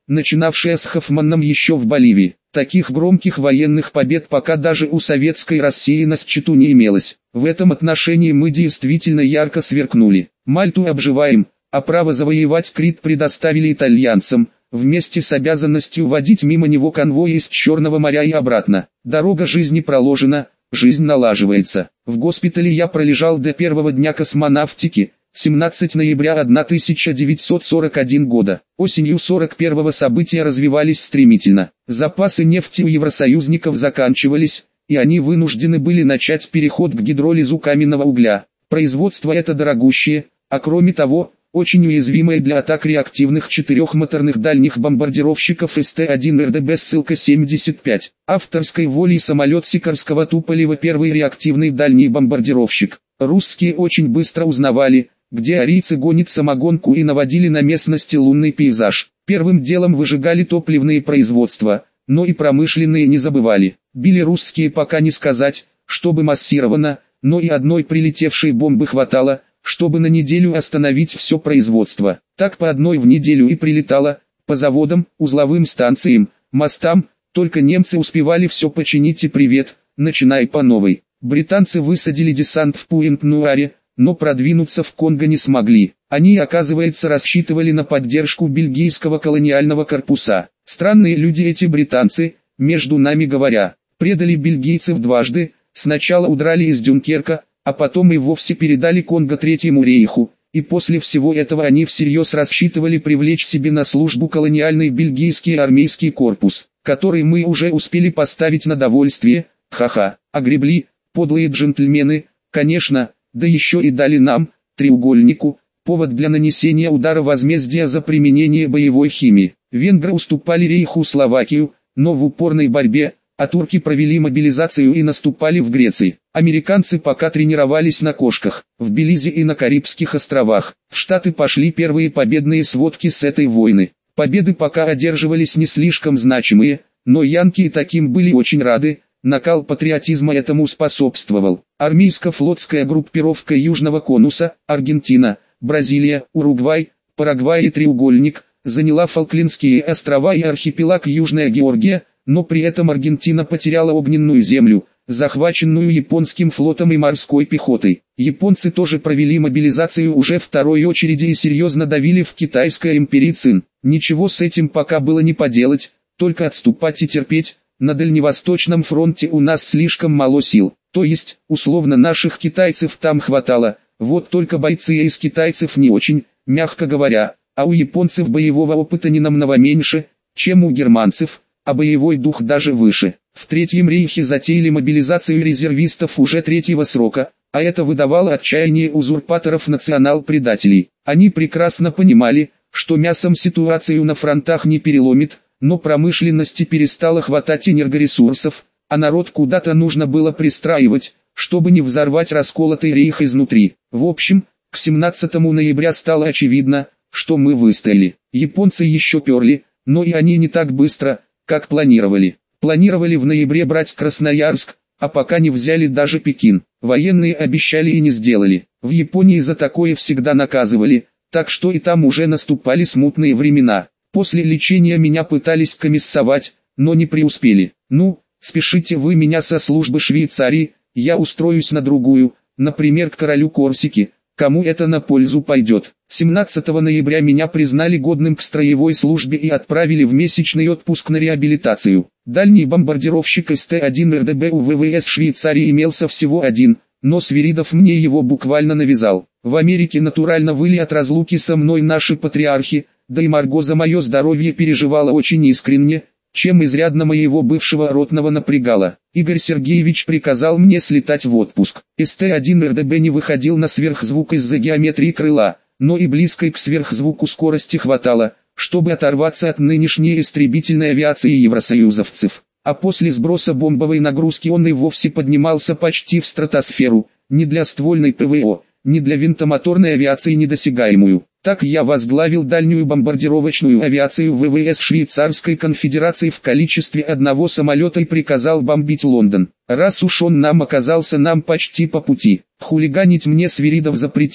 начинавшая с Хоффманом еще в Боливии. Таких громких военных побед пока даже у советской России на счету не имелось. В этом отношении мы действительно ярко сверкнули. Мальту обживаем, а право завоевать Крит предоставили итальянцам, вместе с обязанностью водить мимо него конвои из Черного моря и обратно. Дорога жизни проложена, жизнь налаживается. В госпитале я пролежал до первого дня космонавтики, семнадцатого ноября тысяча девятьсот сорок первого года. Осенью сорок первого события развивались стремительно. Запасы нефти у евросоюзников заканчивались, и они вынуждены были начать переход к гидролизу каменного угля. Производство это дорогущее, а кроме того, очень уязвимое для атак реактивных четырехмоторных дальних бомбардировщиков эс тэ один эр дэ бэ ссылка семьдесят пять. Авторской волей самолет Сикорского Туполева первый реактивный дальний бомбардировщик. Русские очень быстро узнавали, где арийцы гонят самогонку, и наводили на местности лунный пейзаж. Первым делом выжигали топливные производства, но и промышленные не забывали. Били русские пока не сказать, чтобы массированно, но и одной прилетевшей бомбы хватало, чтобы на неделю остановить все производство. Так по одной в неделю и прилетало, по заводам, узловым станциям, мостам, только немцы успевали все починить и привет, начинай по новой. Британцы высадили десант в Пуэнт-Нуаре, но продвинуться в Конго не смогли. Они, оказывается, рассчитывали на поддержку бельгийского колониального корпуса. Странные люди эти британцы, между нами говоря, предали бельгийцев дважды, сначала удрали из Дюнкерка, а потом и вовсе передали Конго Третьему рейху, и после всего этого они всерьез рассчитывали привлечь себе на службу колониальный бельгийский армейский корпус, который мы уже успели поставить на довольствие, ха-ха, огребли, подлые джентльмены, конечно, да еще и дали нам, треугольнику, повод для нанесения удара возмездия за применение боевой химии. Венгры уступали рейху Словакию, но в упорной борьбе, а турки провели мобилизацию и наступали в Греции. Американцы пока тренировались на кошках, в Белизе и на Карибских островах. В Штаты пошли первые победные сводки с этой войны. Победы пока одерживались не слишком значимые, но янки и таким были очень рады, накал патриотизма этому способствовал. Армейско-флотская группировка Южного конуса, Аргентина, Бразилия, Уругвай, Парагвай и Треугольник, заняла Фолклендские острова и архипелаг Южная Георгия, но при этом Аргентина потеряла огненную землю, захваченную японским флотом и морской пехотой. Японцы тоже провели мобилизацию уже второй очереди и серьезно давили в китайское империи Цин. Ничего с этим пока было не поделать, только отступать и терпеть. На Дальневосточном фронте у нас слишком мало сил, то есть, условно, наших китайцев там хватало, вот только бойцы из китайцев не очень, мягко говоря, а у японцев боевого опыта не намного меньше, чем у германцев, а боевой дух даже выше. В Третьем рейхе затеяли мобилизацию резервистов уже третьего срока, а это выдавало отчаяние узурпаторов национал-предателей. Они прекрасно понимали, что мясом ситуацию на фронтах не переломит, но промышленности перестало хватать энергоресурсов, а народ куда-то нужно было пристраивать, чтобы не взорвать расколотый рейх изнутри. В общем, к семнадцатому ноября стало очевидно, что мы выстояли. Японцы еще перли, но и они не так быстро, как планировали. Планировали в ноябре брать Красноярск, а пока не взяли даже Пекин. Военные обещали и не сделали. В Японии за такое всегда наказывали, так что и там уже наступали смутные времена. После лечения меня пытались комиссовать, но не преуспели. Ну, спешите вы меня со службы Швейцарии, я устроюсь на другую, например к королю Корсики, кому это на пользу пойдет. семнадцатого ноября меня признали годным к строевой службе и отправили в месячный отпуск на реабилитацию. Дальний бомбардировщик эс тэ один эр дэ бэ у вэ вэ эс Швейцарии имелся всего один, но Свиридов мне его буквально навязал. В Америке натурально выли от разлуки со мной наши патриархи, да и Марго за мое здоровье переживала очень искренне, чем изрядно моего бывшего ротного напрягало. Игорь Сергеевич приказал мне слетать в отпуск. эс тэ один эр дэ бэ не выходил на сверхзвук из-за геометрии крыла, но и близкой к сверхзвуку скорости хватало, чтобы оторваться от нынешней истребительной авиации евросоюзовцев. А после сброса бомбовой нагрузки он и вовсе поднимался почти в стратосферу, не для ствольной пэ вэ о, не для винтомоторной авиации недосягаемую. Так я возглавил дальнюю бомбардировочную авиацию вэ вэ эс Швейцарской конфедерации в количестве одного самолета и приказал бомбить Лондон. Раз уж он нам оказался нам почти по пути, хулиганить мне Свиридов запретил,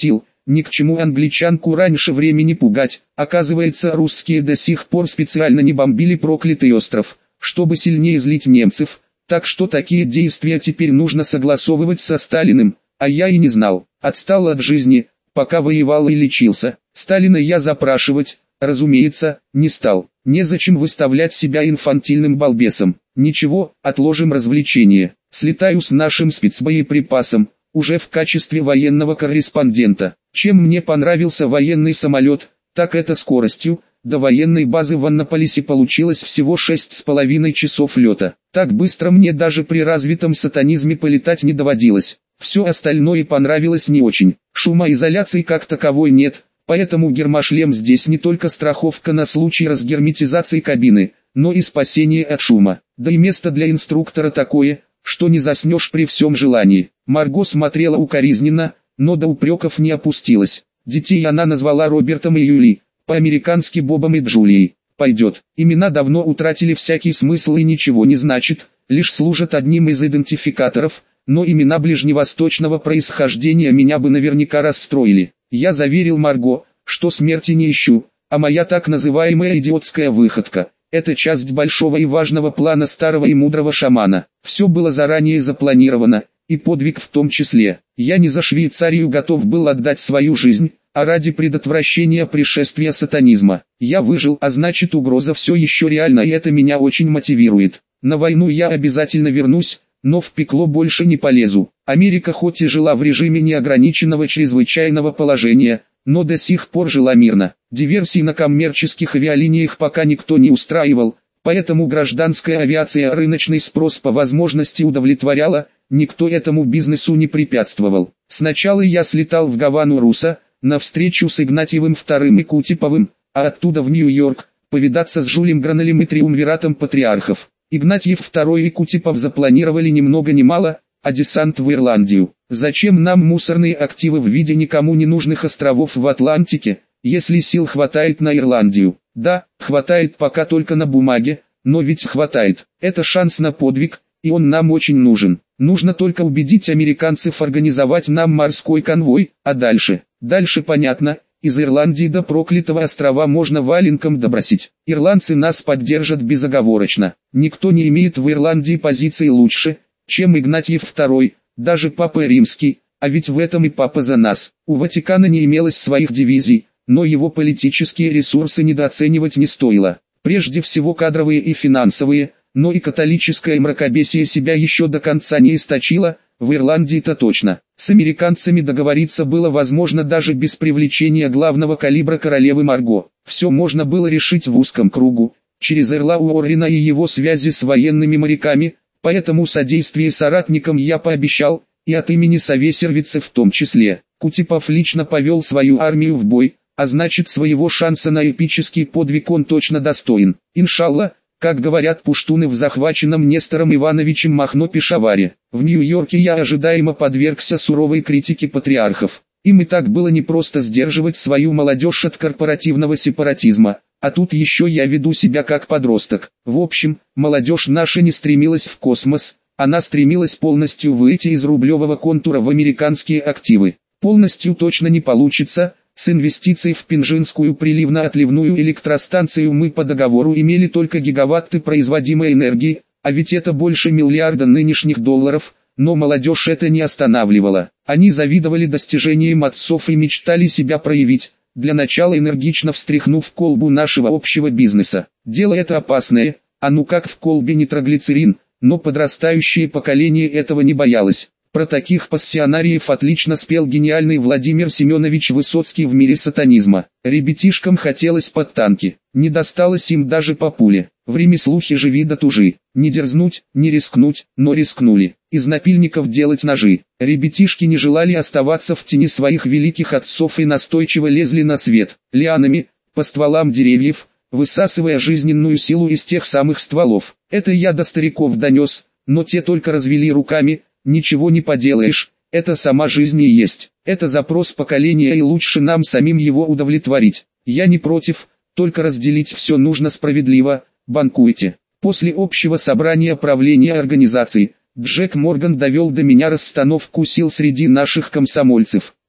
Ни к чему англичанку раньше времени пугать. Оказывается, русские до сих пор специально не бомбили проклятый остров, чтобы сильнее злить немцев. Так что такие действия теперь нужно согласовывать со Сталиным, а я и не знал. Отстал от жизни, пока воевал и лечился. Сталина я запрашивать, разумеется, не стал. Незачем выставлять себя инфантильным балбесом. Ничего, отложим развлечение. Слетаю с нашим спецбоеприпасом, уже в качестве военного корреспондента. Чем мне понравился военный самолет, так это скоростью. До военной базы в Аннаполисе получилось всего шесть с половиной часов лета. Так быстро мне даже при развитом сатанизме полетать не доводилось. Все остальное понравилось не очень. Шумоизоляции как таковой нет, поэтому гермошлем здесь не только страховка на случай разгерметизации кабины, но и спасение от шума. Да и место для инструктора такое, что не заснешь при всем желании. Марго смотрела укоризненно, но до упреков не опустилась. Детей она назвала Робертом и Юли, по-американски Бобом и Джулией. Пойдет. Имена давно утратили всякий смысл и ничего не значит, лишь служат одним из идентификаторов, но имена ближневосточного происхождения меня бы наверняка расстроили. Я заверил Марго, что смерти не ищу, а моя так называемая идиотская выходка – это часть большого и важного плана старого и мудрого шамана. Все было заранее запланировано, и подвиг в том числе. Я не за Швейцарию готов был отдать свою жизнь, а ради предотвращения пришествия сатанизма. Я выжил, а значит угроза все еще реальна, и это меня очень мотивирует. На войну я обязательно вернусь, но в пекло больше не полезу. Америка хоть и жила в режиме неограниченного чрезвычайного положения, но до сих пор жила мирно. Диверсий на коммерческих авиалиниях пока никто не устраивал, поэтому гражданская авиация рыночный спрос по возможности удовлетворяла, никто этому бизнесу не препятствовал. Сначала я слетал в Гавану Руса, на встречу с Игнатьевым вторым и Кутиповым, а оттуда в Нью-Йорк, повидаться с Жюлем Гранелем и триумвиратом патриархов. Игнатьев второй и Кутипов запланировали ни много ни мало, а десант в Ирландию. Зачем нам мусорные активы в виде никому не нужных островов в Атлантике, если сил хватает на Ирландию? Да, хватает пока только на бумаге, но ведь хватает. Это шанс на подвиг, и он нам очень нужен. Нужно только убедить американцев организовать нам морской конвой, а дальше? Дальше понятно, из Ирландии до проклятого острова можно валенком добросить. Ирландцы нас поддержат безоговорочно. Никто не имеет в Ирландии позиции лучше, чем Игнатьев второй, даже Папа Римский, а ведь в этом и Папа за нас. У Ватикана не имелось своих дивизий, но его политические ресурсы недооценивать не стоило. Прежде всего кадровые и финансовые, но и католическое мракобесие себя еще до конца не источило, в Ирландии-то точно. С американцами договориться было возможно даже без привлечения главного калибра королевы Марго. Все можно было решить в узком кругу, через Эрла Уоррена и его связи с военными моряками, поэтому содействие соратникам я пообещал, и от имени Совесервица в том числе. Кутипов лично повел свою армию в бой, а значит своего шанса на эпический подвиг он точно достоин. Иншалла, как говорят пуштуны в захваченном Нестором Ивановичем Махно-Пешаваре. В Нью-Йорке я ожидаемо подвергся суровой критике патриархов. Им и так было непросто сдерживать свою молодежь от корпоративного сепаратизма, а тут еще я веду себя как подросток. В общем, молодежь наша не стремилась в космос, она стремилась полностью выйти из рублевого контура в американские активы. Полностью точно не получится. С инвестицией в Пинжинскую приливно-отливную электростанцию мы по договору имели только гигаватты производимой энергии, а ведь это больше миллиарда нынешних долларов, но молодежь это не останавливало. Они завидовали достижениям отцов и мечтали себя проявить, для начала энергично встряхнув колбу нашего общего бизнеса. Дело это опасное, а ну как в колбе нитроглицерин, но подрастающее поколение этого не боялось. Про таких пассионариев отлично спел гениальный Владимир Семенович Высоцкий в «Мире сатанизма». Ребятишкам хотелось под танки, не досталось им даже по пуле. В Риме слухи живи да тужи, не дерзнуть, не рискнуть, но рискнули. Из напильников делать ножи. Ребятишки не желали оставаться в тени своих великих отцов и настойчиво лезли на свет, лианами, по стволам деревьев, высасывая жизненную силу из тех самых стволов. Это я до стариков донес, но те только развели руками. Ничего не поделаешь, это сама жизнь и есть. Это запрос поколения, и лучше нам самим его удовлетворить. Я не против, только разделить все нужно справедливо. Банкуйте. После общего собрания правления организации, Джек Морган довел до меня расстановку сил среди наших комсомольцев.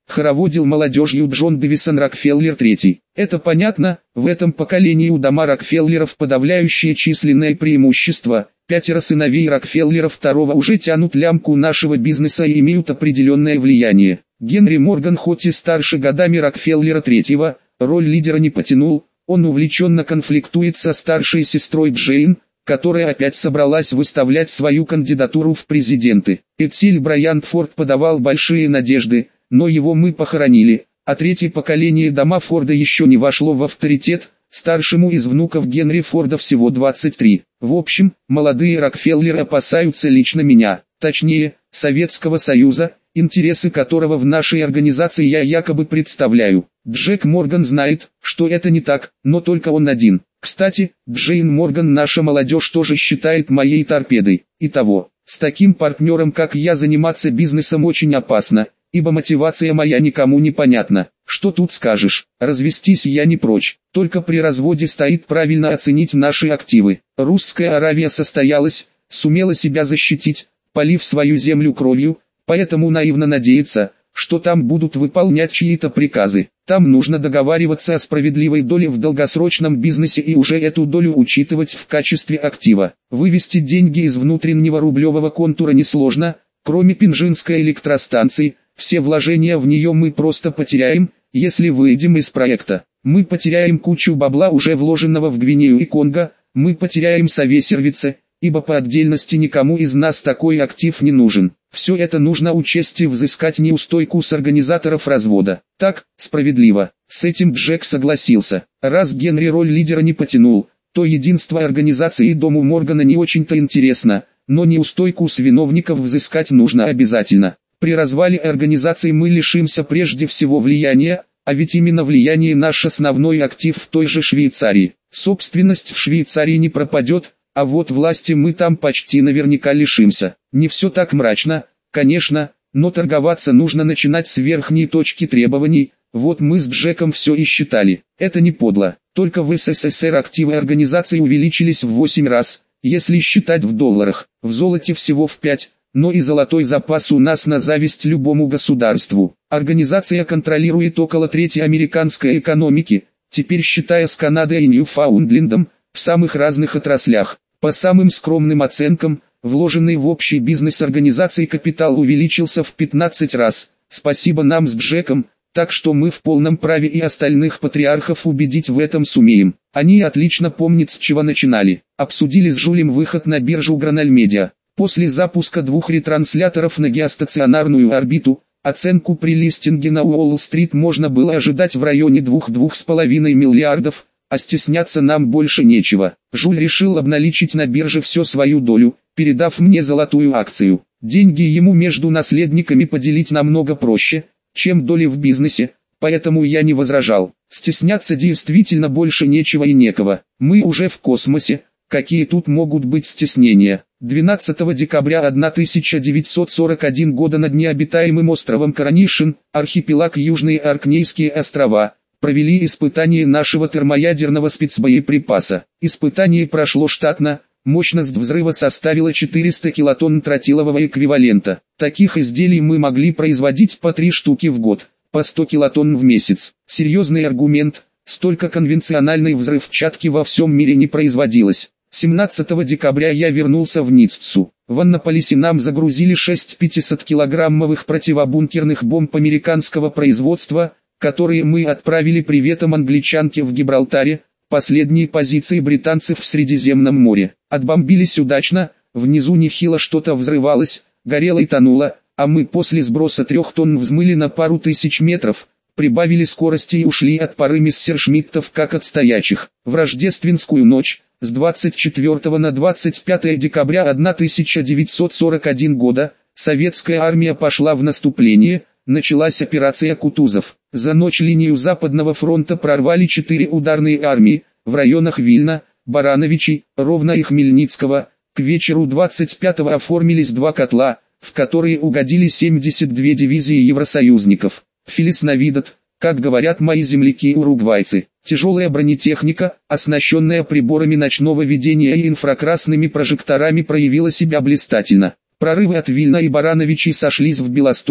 хороводил молодежью Джон Дэвисон Рокфеллер третий. Это понятно, в этом поколении у дома Рокфеллеров подавляющее численное преимущество. Пятеро сыновей Рокфеллера второго уже тянут лямку нашего бизнеса и имеют определенное влияние. Генри Морган хоть и старше годами Рокфеллера третьего, роль лидера не потянул, он увлеченно конфликтует со старшей сестрой Джейн, которая опять собралась выставлять свою кандидатуру в президенты. Этиль Брайант Форд подавал большие надежды, но его мы похоронили, а третье поколение дома Форда еще не вошло в авторитет, старшему из внуков Генри Форда всего двадцать три. В общем, молодые Рокфеллеры опасаются лично меня, точнее, Советского Союза, интересы которого в нашей организации я якобы представляю. Джек Морган знает, что это не так, но только он один. Кстати, Джейн Морган наша молодежь тоже считает моей торпедой. Итого, с таким партнером как я заниматься бизнесом очень опасно, ибо мотивация моя никому не понятна. Что тут скажешь, развестись я не прочь, только при разводе стоит правильно оценить наши активы. Русская Аравия состоялась, сумела себя защитить, полив свою землю кровью, поэтому наивно надеяться, что там будут выполнять чьи-то приказы. Там нужно договариваться о справедливой доле в долгосрочном бизнесе и уже эту долю учитывать в качестве актива. Вывести деньги из внутреннего рублевого контура несложно, кроме Пинжинской электростанции, все вложения в нее мы просто потеряем, если выйдем из проекта. Мы потеряем кучу бабла, уже вложенного в Гвинею и Конго, мы потеряем Совесервице, ибо по отдельности никому из нас такой актив не нужен. Все это нужно учесть и взыскать неустойку с организаторов развода. Так, справедливо. С этим Джек согласился. Раз Генри роль лидера не потянул, то единство организации дому Моргана не очень-то интересно, но неустойку с виновников взыскать нужно обязательно. При развале организации мы лишимся прежде всего влияния, а ведь именно влияние наш основной актив в той же Швейцарии. Собственность в Швейцарии не пропадет, а вот власти мы там почти наверняка лишимся. Не все так мрачно, конечно, но торговаться нужно начинать с верхней точки требований. Вот мы с Джеком все и считали. Это не подло. Только в СССР активы организации увеличились в восемь раз, если считать в долларах. В золоте всего в пять, но и золотой запас у нас на зависть любому государству. Организация контролирует около трети американской экономики, теперь считая с Канадой и Ньюфаундлендом, в самых разных отраслях. По самым скромным оценкам, вложенный в общий бизнес организации капитал увеличился в пятнадцать раз. Спасибо нам с Джеком, так что мы в полном праве и остальных патриархов убедить в этом сумеем. Они отлично помнят, с чего начинали. Обсудили с Жулем выход на биржу Гранальмедиа. После запуска двух ретрансляторов на геостационарную орбиту, оценку при листинге на Уолл-стрит можно было ожидать в районе двух-двух с половиной миллиардов. А стесняться нам больше нечего. Жуль решил обналичить на бирже всю свою долю, передав мне золотую акцию. Деньги ему между наследниками поделить намного проще, чем доли в бизнесе, поэтому я не возражал. Стесняться действительно больше нечего и некого. Мы уже в космосе, какие тут могут быть стеснения. двенадцатого декабря тысяча девятьсот сорок первого года над необитаемым островом Коронишин, архипелаг Южные Оркнейские острова, провели испытание нашего термоядерного спецбоеприпаса. Испытание прошло штатно, мощность взрыва составила четыреста килотонн тротилового эквивалента. Таких изделий мы могли производить по три штуки в год, по сто килотонн в месяц. Серьезный аргумент, столько конвенциональной взрывчатки во всем мире не производилось. семнадцатого декабря я вернулся в Ниццу. В Аннаполисе нам загрузили шесть пятисоткилограммовых противобункерных бомб американского производства, которые мы отправили приветом англичанке в Гибралтаре, последние позиции британцев в Средиземном море. Отбомбились удачно, внизу нехило что-то взрывалось, горело и тонуло, а мы после сброса трех тонн взмыли на пару тысяч метров, прибавили скорости и ушли от пары мессершмиттов как от стоячих. В рождественскую ночь, с двадцать четвёртого на двадцать пятое декабря тысяча девятьсот сорок первого года, советская армия пошла в наступление. Началась операция Кутузов. За ночь линию Западного фронта прорвали четыре ударные армии, в районах Вильна, Барановичей, Ровно и Хмельницкого. К вечеру двадцать пятого оформились два котла, в которые угодили семьдесят две дивизии евросоюзников. Фелис Навидат, как говорят мои земляки-уругвайцы. Тяжелая бронетехника, оснащенная приборами ночного видения и инфракрасными прожекторами, проявила себя блистательно. Прорывы от Вильна и Барановичей сошлись в Белостоке,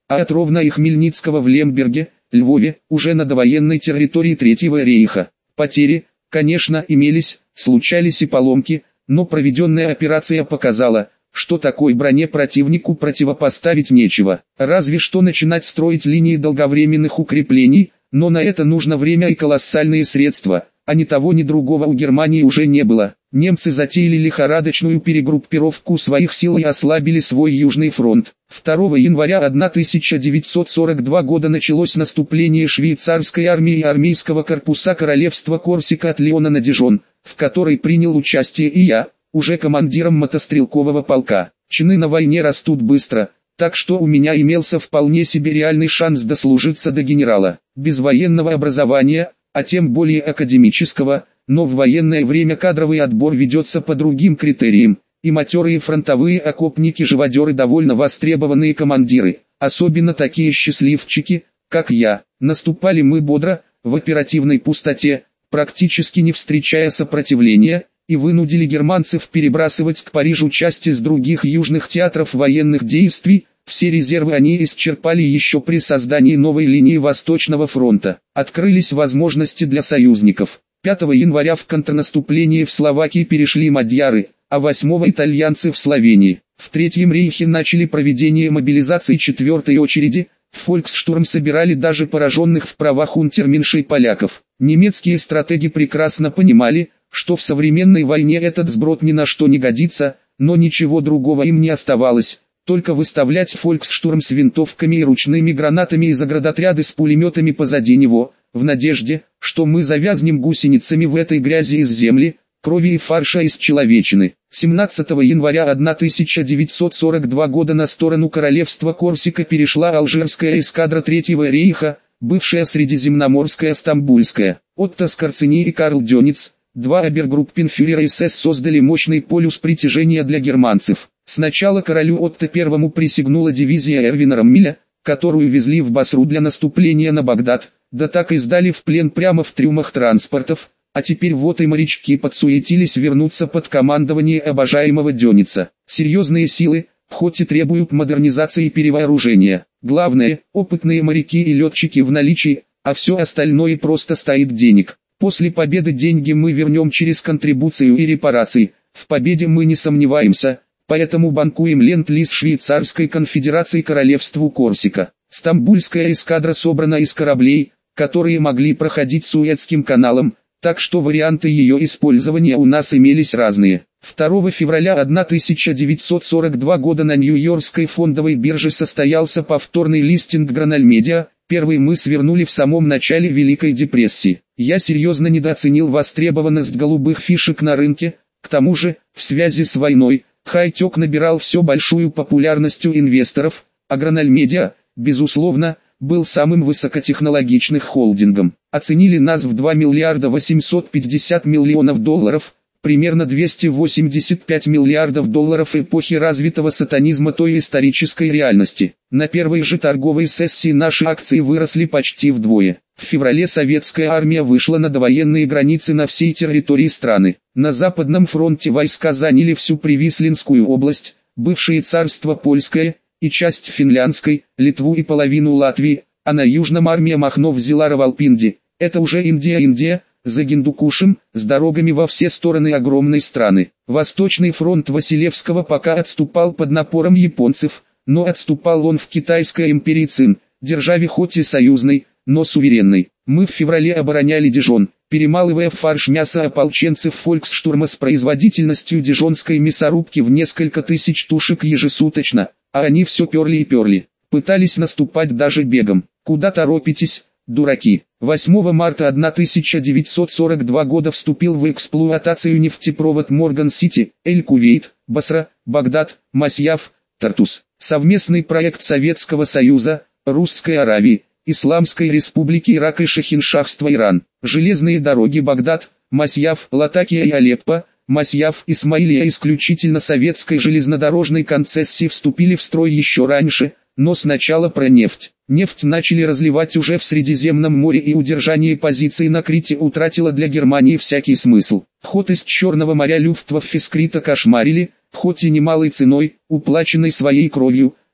а от Ровно и Хмельницкого в Лемберге, Львове, уже на довоенной территории Третьего рейха. Потери, конечно, имелись, случались и поломки, но проведенная операция показала, что такой броне противнику противопоставить нечего. Разве что начинать строить линии долговременных укреплений, но на это нужно время и колоссальные средства, а ни того ни другого у Германии уже не было. Немцы затеяли лихорадочную перегруппировку своих сил и ослабили свой Южный фронт. второго января тысяча девятьсот сорок второго года началось наступление швейцарской армии и армейского корпуса королевства Корсика от Лиона на Дижон, в которой принял участие и я, уже командиром мотострелкового полка. Чины на войне растут быстро, так что у меня имелся вполне себе реальный шанс дослужиться до генерала. Без военного образования, а тем более академического, но в военное время кадровый отбор ведется по другим критериям, и матерые фронтовые окопники-живодеры довольно востребованные командиры, особенно такие счастливчики, как я. Наступали мы бодро, в оперативной пустоте, практически не встречая сопротивления, и вынудили германцев перебрасывать к Парижу части с других южных театров военных действий. Все резервы они исчерпали еще при создании новой линии Восточного фронта. Открылись возможности для союзников. пятого января в контрнаступление в Словакии перешли мадьяры, а восьмого итальянцы в Словении. В Третьем рейхе начали проведение мобилизации четвертой очереди, в фольксштурм собирали даже пораженных в правах унтерменшей поляков. Немецкие стратеги прекрасно понимали, что в современной войне этот сброд ни на что не годится, но ничего другого им не оставалось, только выставлять фольксштурм с винтовками и ручными гранатами и заградотряды с пулеметами позади него, в надежде, что мы завязнем гусеницами в этой грязи из земли, крови и фарша из человечины. семнадцатого января тысяча девятьсот сорок второго года на сторону королевства Корсика перешла Алжирская эскадра Третьего рейха, бывшая Средиземноморская Стамбульская. Отто Скорцени и Карл Дёниц, два обергруппенфюрера СС, создали мощный полюс притяжения для германцев. Сначала королю Отто Первому присягнула дивизия Эрвина Роммеля, которую везли в Басру для наступления на Багдад, да так и сдали в плен прямо в трюмах транспортов, а теперь вот и морячки подсуетились вернуться под командование обожаемого Дёница. Серьезные силы, хоть и требуют модернизации и перевооружения. Главное, опытные моряки и летчики в наличии, а все остальное просто стоит денег. После победы деньги мы вернем через контрибуцию и репарации, в победе мы не сомневаемся, поэтому банкуем ленд-лиз Швейцарской конфедерации королевству Корсика. Стамбульская эскадра собрана из кораблей, которые могли проходить Суэцким каналом, так что варианты ее использования у нас имелись разные. второго февраля тысяча девятьсот сорок второго года на Нью-Йоркской фондовой бирже состоялся повторный листинг Гранальмедиа. Первый мы свернули в самом начале Великой депрессии. Я серьезно недооценил востребованность голубых фишек на рынке, к тому же, в связи с войной, хай-тек набирал все большую популярность у инвесторов, а Гранальмедиа, безусловно, был самым высокотехнологичным холдингом. Оценили нас в два миллиарда восемьсот пятьдесят миллионов долларов, примерно двести восемьдесят пять миллиардов долларов эпохи развитого сатанизма той исторической реальности. На первой же торговой сессии наши акции выросли почти вдвое. В феврале советская армия вышла на довоенные границы на всей территории страны. На Западном фронте войска заняли всю Привислинскую область, бывшее царство Польское, и часть Финляндской, Литву и половину Латвии, а на Южном армия Махно взяла Равалпинди. Это уже Индия-Индия, за Гиндукушем, с дорогами во все стороны огромной страны. Восточный фронт Василевского пока отступал под напором японцев, но отступал он в Китайской империи Цин, державе хоть и союзной, но суверенной. Мы в феврале обороняли Дижон, перемалывая в фарш мясо ополченцев фольксштурма с производительностью дижонской мясорубки в несколько тысяч тушек ежесуточно, а они все перли и перли. Пытались наступать даже бегом. Куда торопитесь, дураки? восьмого марта тысяча девятьсот сорок второго года вступил в эксплуатацию нефтепровод Морган-Сити, Эль-Кувейт, Басра, Багдад, Масьяв, Тартус. Совместный проект Советского Союза, Русской Аравии, Исламской Республики Ирак и Шахиншахства Иран. Железные дороги Багдад, Масьяв, Латакия и Алеппо, Масьяв, Исмаилия исключительно советской железнодорожной концессии вступили в строй еще раньше, но сначала про нефть. Нефть начали разливать уже в Средиземном море, и удержание позиций на Крите утратило для Германии всякий смысл. Ход из Черного моря Люфтваффе с Крита кошмарили, хоть и немалой ценой, уплаченной своей кровью,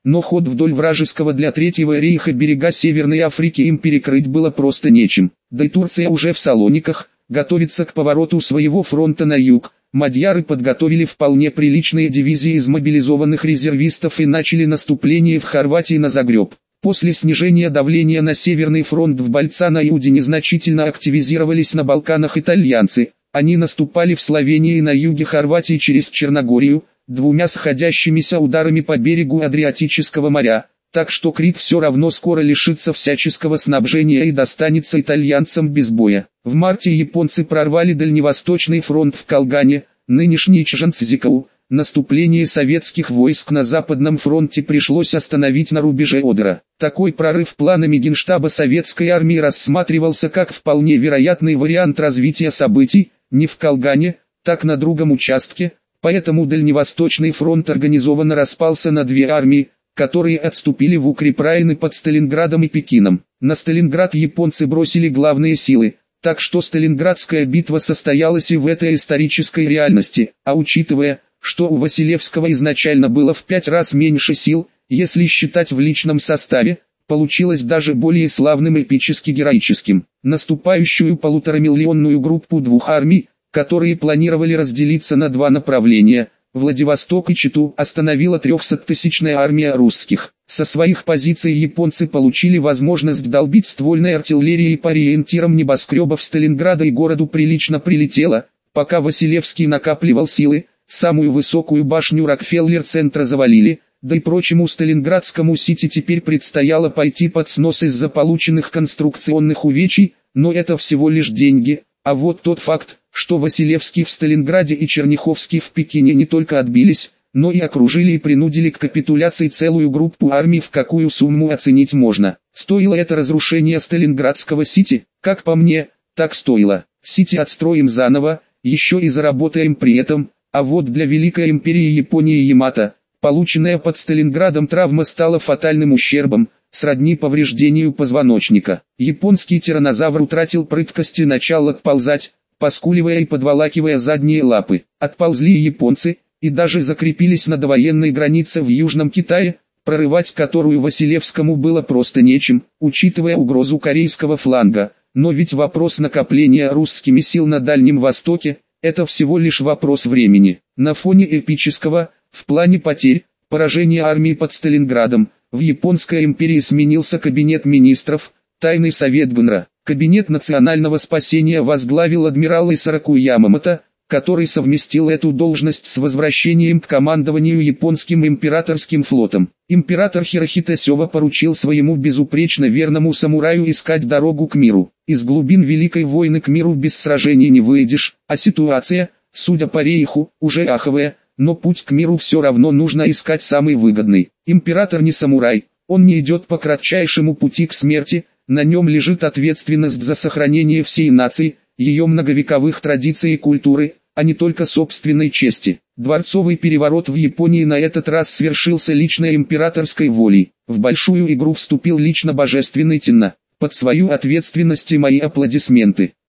но ход вдоль вражеского для Третьего рейха берега Северной Африки им перекрыть было просто нечем. Да и Турция уже в Салониках, готовится к повороту своего фронта на юг. Мадьяры подготовили вполне приличные дивизии из мобилизованных резервистов и начали наступление в Хорватии на Загреб. После снижения давления на Северный фронт в Больцано и Удине значительно активизировались на Балканах итальянцы. Они наступали в Словении и на юге Хорватии через Черногорию, двумя сходящимися ударами по берегу Адриатического моря, так что Крит все равно скоро лишится всяческого снабжения и достанется итальянцам без боя. В марте японцы прорвали Дальневосточный фронт в Колгане, нынешний Чжанцзикоу. Наступление советских войск на Западном фронте пришлось остановить на рубеже Одера. Такой прорыв планами Генштаба советской армии рассматривался как вполне вероятный вариант развития событий, не в Колгане, так на другом участке, поэтому Дальневосточный фронт организованно распался на две армии, которые отступили в укрепрайоны под Сталинградом и Пекином. На Сталинград японцы бросили главные силы, так что Сталинградская битва состоялась и в этой исторической реальности, а учитывая, что у Василевского изначально было в пять раз меньше сил, если считать в личном составе, получилось даже более славным и эпически героическим. Наступающую полуторамиллионную группу двух армий, которые планировали разделиться на два направления, Владивосток и Читу, остановила трехсоттысячная армия русских. Со своих позиций японцы получили возможность долбить ствольной артиллерией по ориентирам небоскребов Сталинграда и городу прилично прилетело, пока Василевский накапливал силы. Самую высокую башню Рокфеллер-центра завалили, да и прочему Сталинградскому Сити теперь предстояло пойти под снос из-за полученных конструкционных увечий, но это всего лишь деньги, а вот тот факт, что Василевский в Сталинграде и Черняховский в Пекине не только отбились, но и окружили и принудили к капитуляции целую группу армий, в какую сумму оценить можно. Стоило это разрушение Сталинградского Сити? Как по мне, так стоило. Сити отстроим заново, еще и заработаем при этом. А вот для Великой империи Японии Ямато, полученная под Сталинградом травма стала фатальным ущербом, сродни повреждению позвоночника. Японский тираннозавр утратил прыткость и начал отползать, поскуливая и подволакивая задние лапы. Отползли японцы, и даже закрепились на довоенной границе в Южном Китае, прорывать которую Василевскому было просто нечем, учитывая угрозу корейского фланга. Но ведь вопрос накопления русскими сил на Дальнем Востоке – это всего лишь вопрос времени. На фоне эпического, в плане потерь, поражения армии под Сталинградом, в Японской империи сменился кабинет министров, тайный совет ГНР. Кабинет национального спасения возглавил адмирал Исараку Ямамото, который совместил эту должность с возвращением к командованию японским императорским флотом. Император Хирохито Сёва поручил своему безупречно верному самураю искать дорогу к миру. Из глубин Великой войны к миру без сражений не выйдешь, а ситуация, судя по рейху, уже аховая, но путь к миру все равно нужно искать самый выгодный. Император не самурай, он не идет по кратчайшему пути к смерти, на нем лежит ответственность за сохранение всей нации, ее многовековых традиций и культуры, а не только собственной чести. Дворцовый переворот в Японии на этот раз свершился лично императорской волей. В большую игру вступил лично божественный Тенна. Под свою ответственность и мои аплодисменты.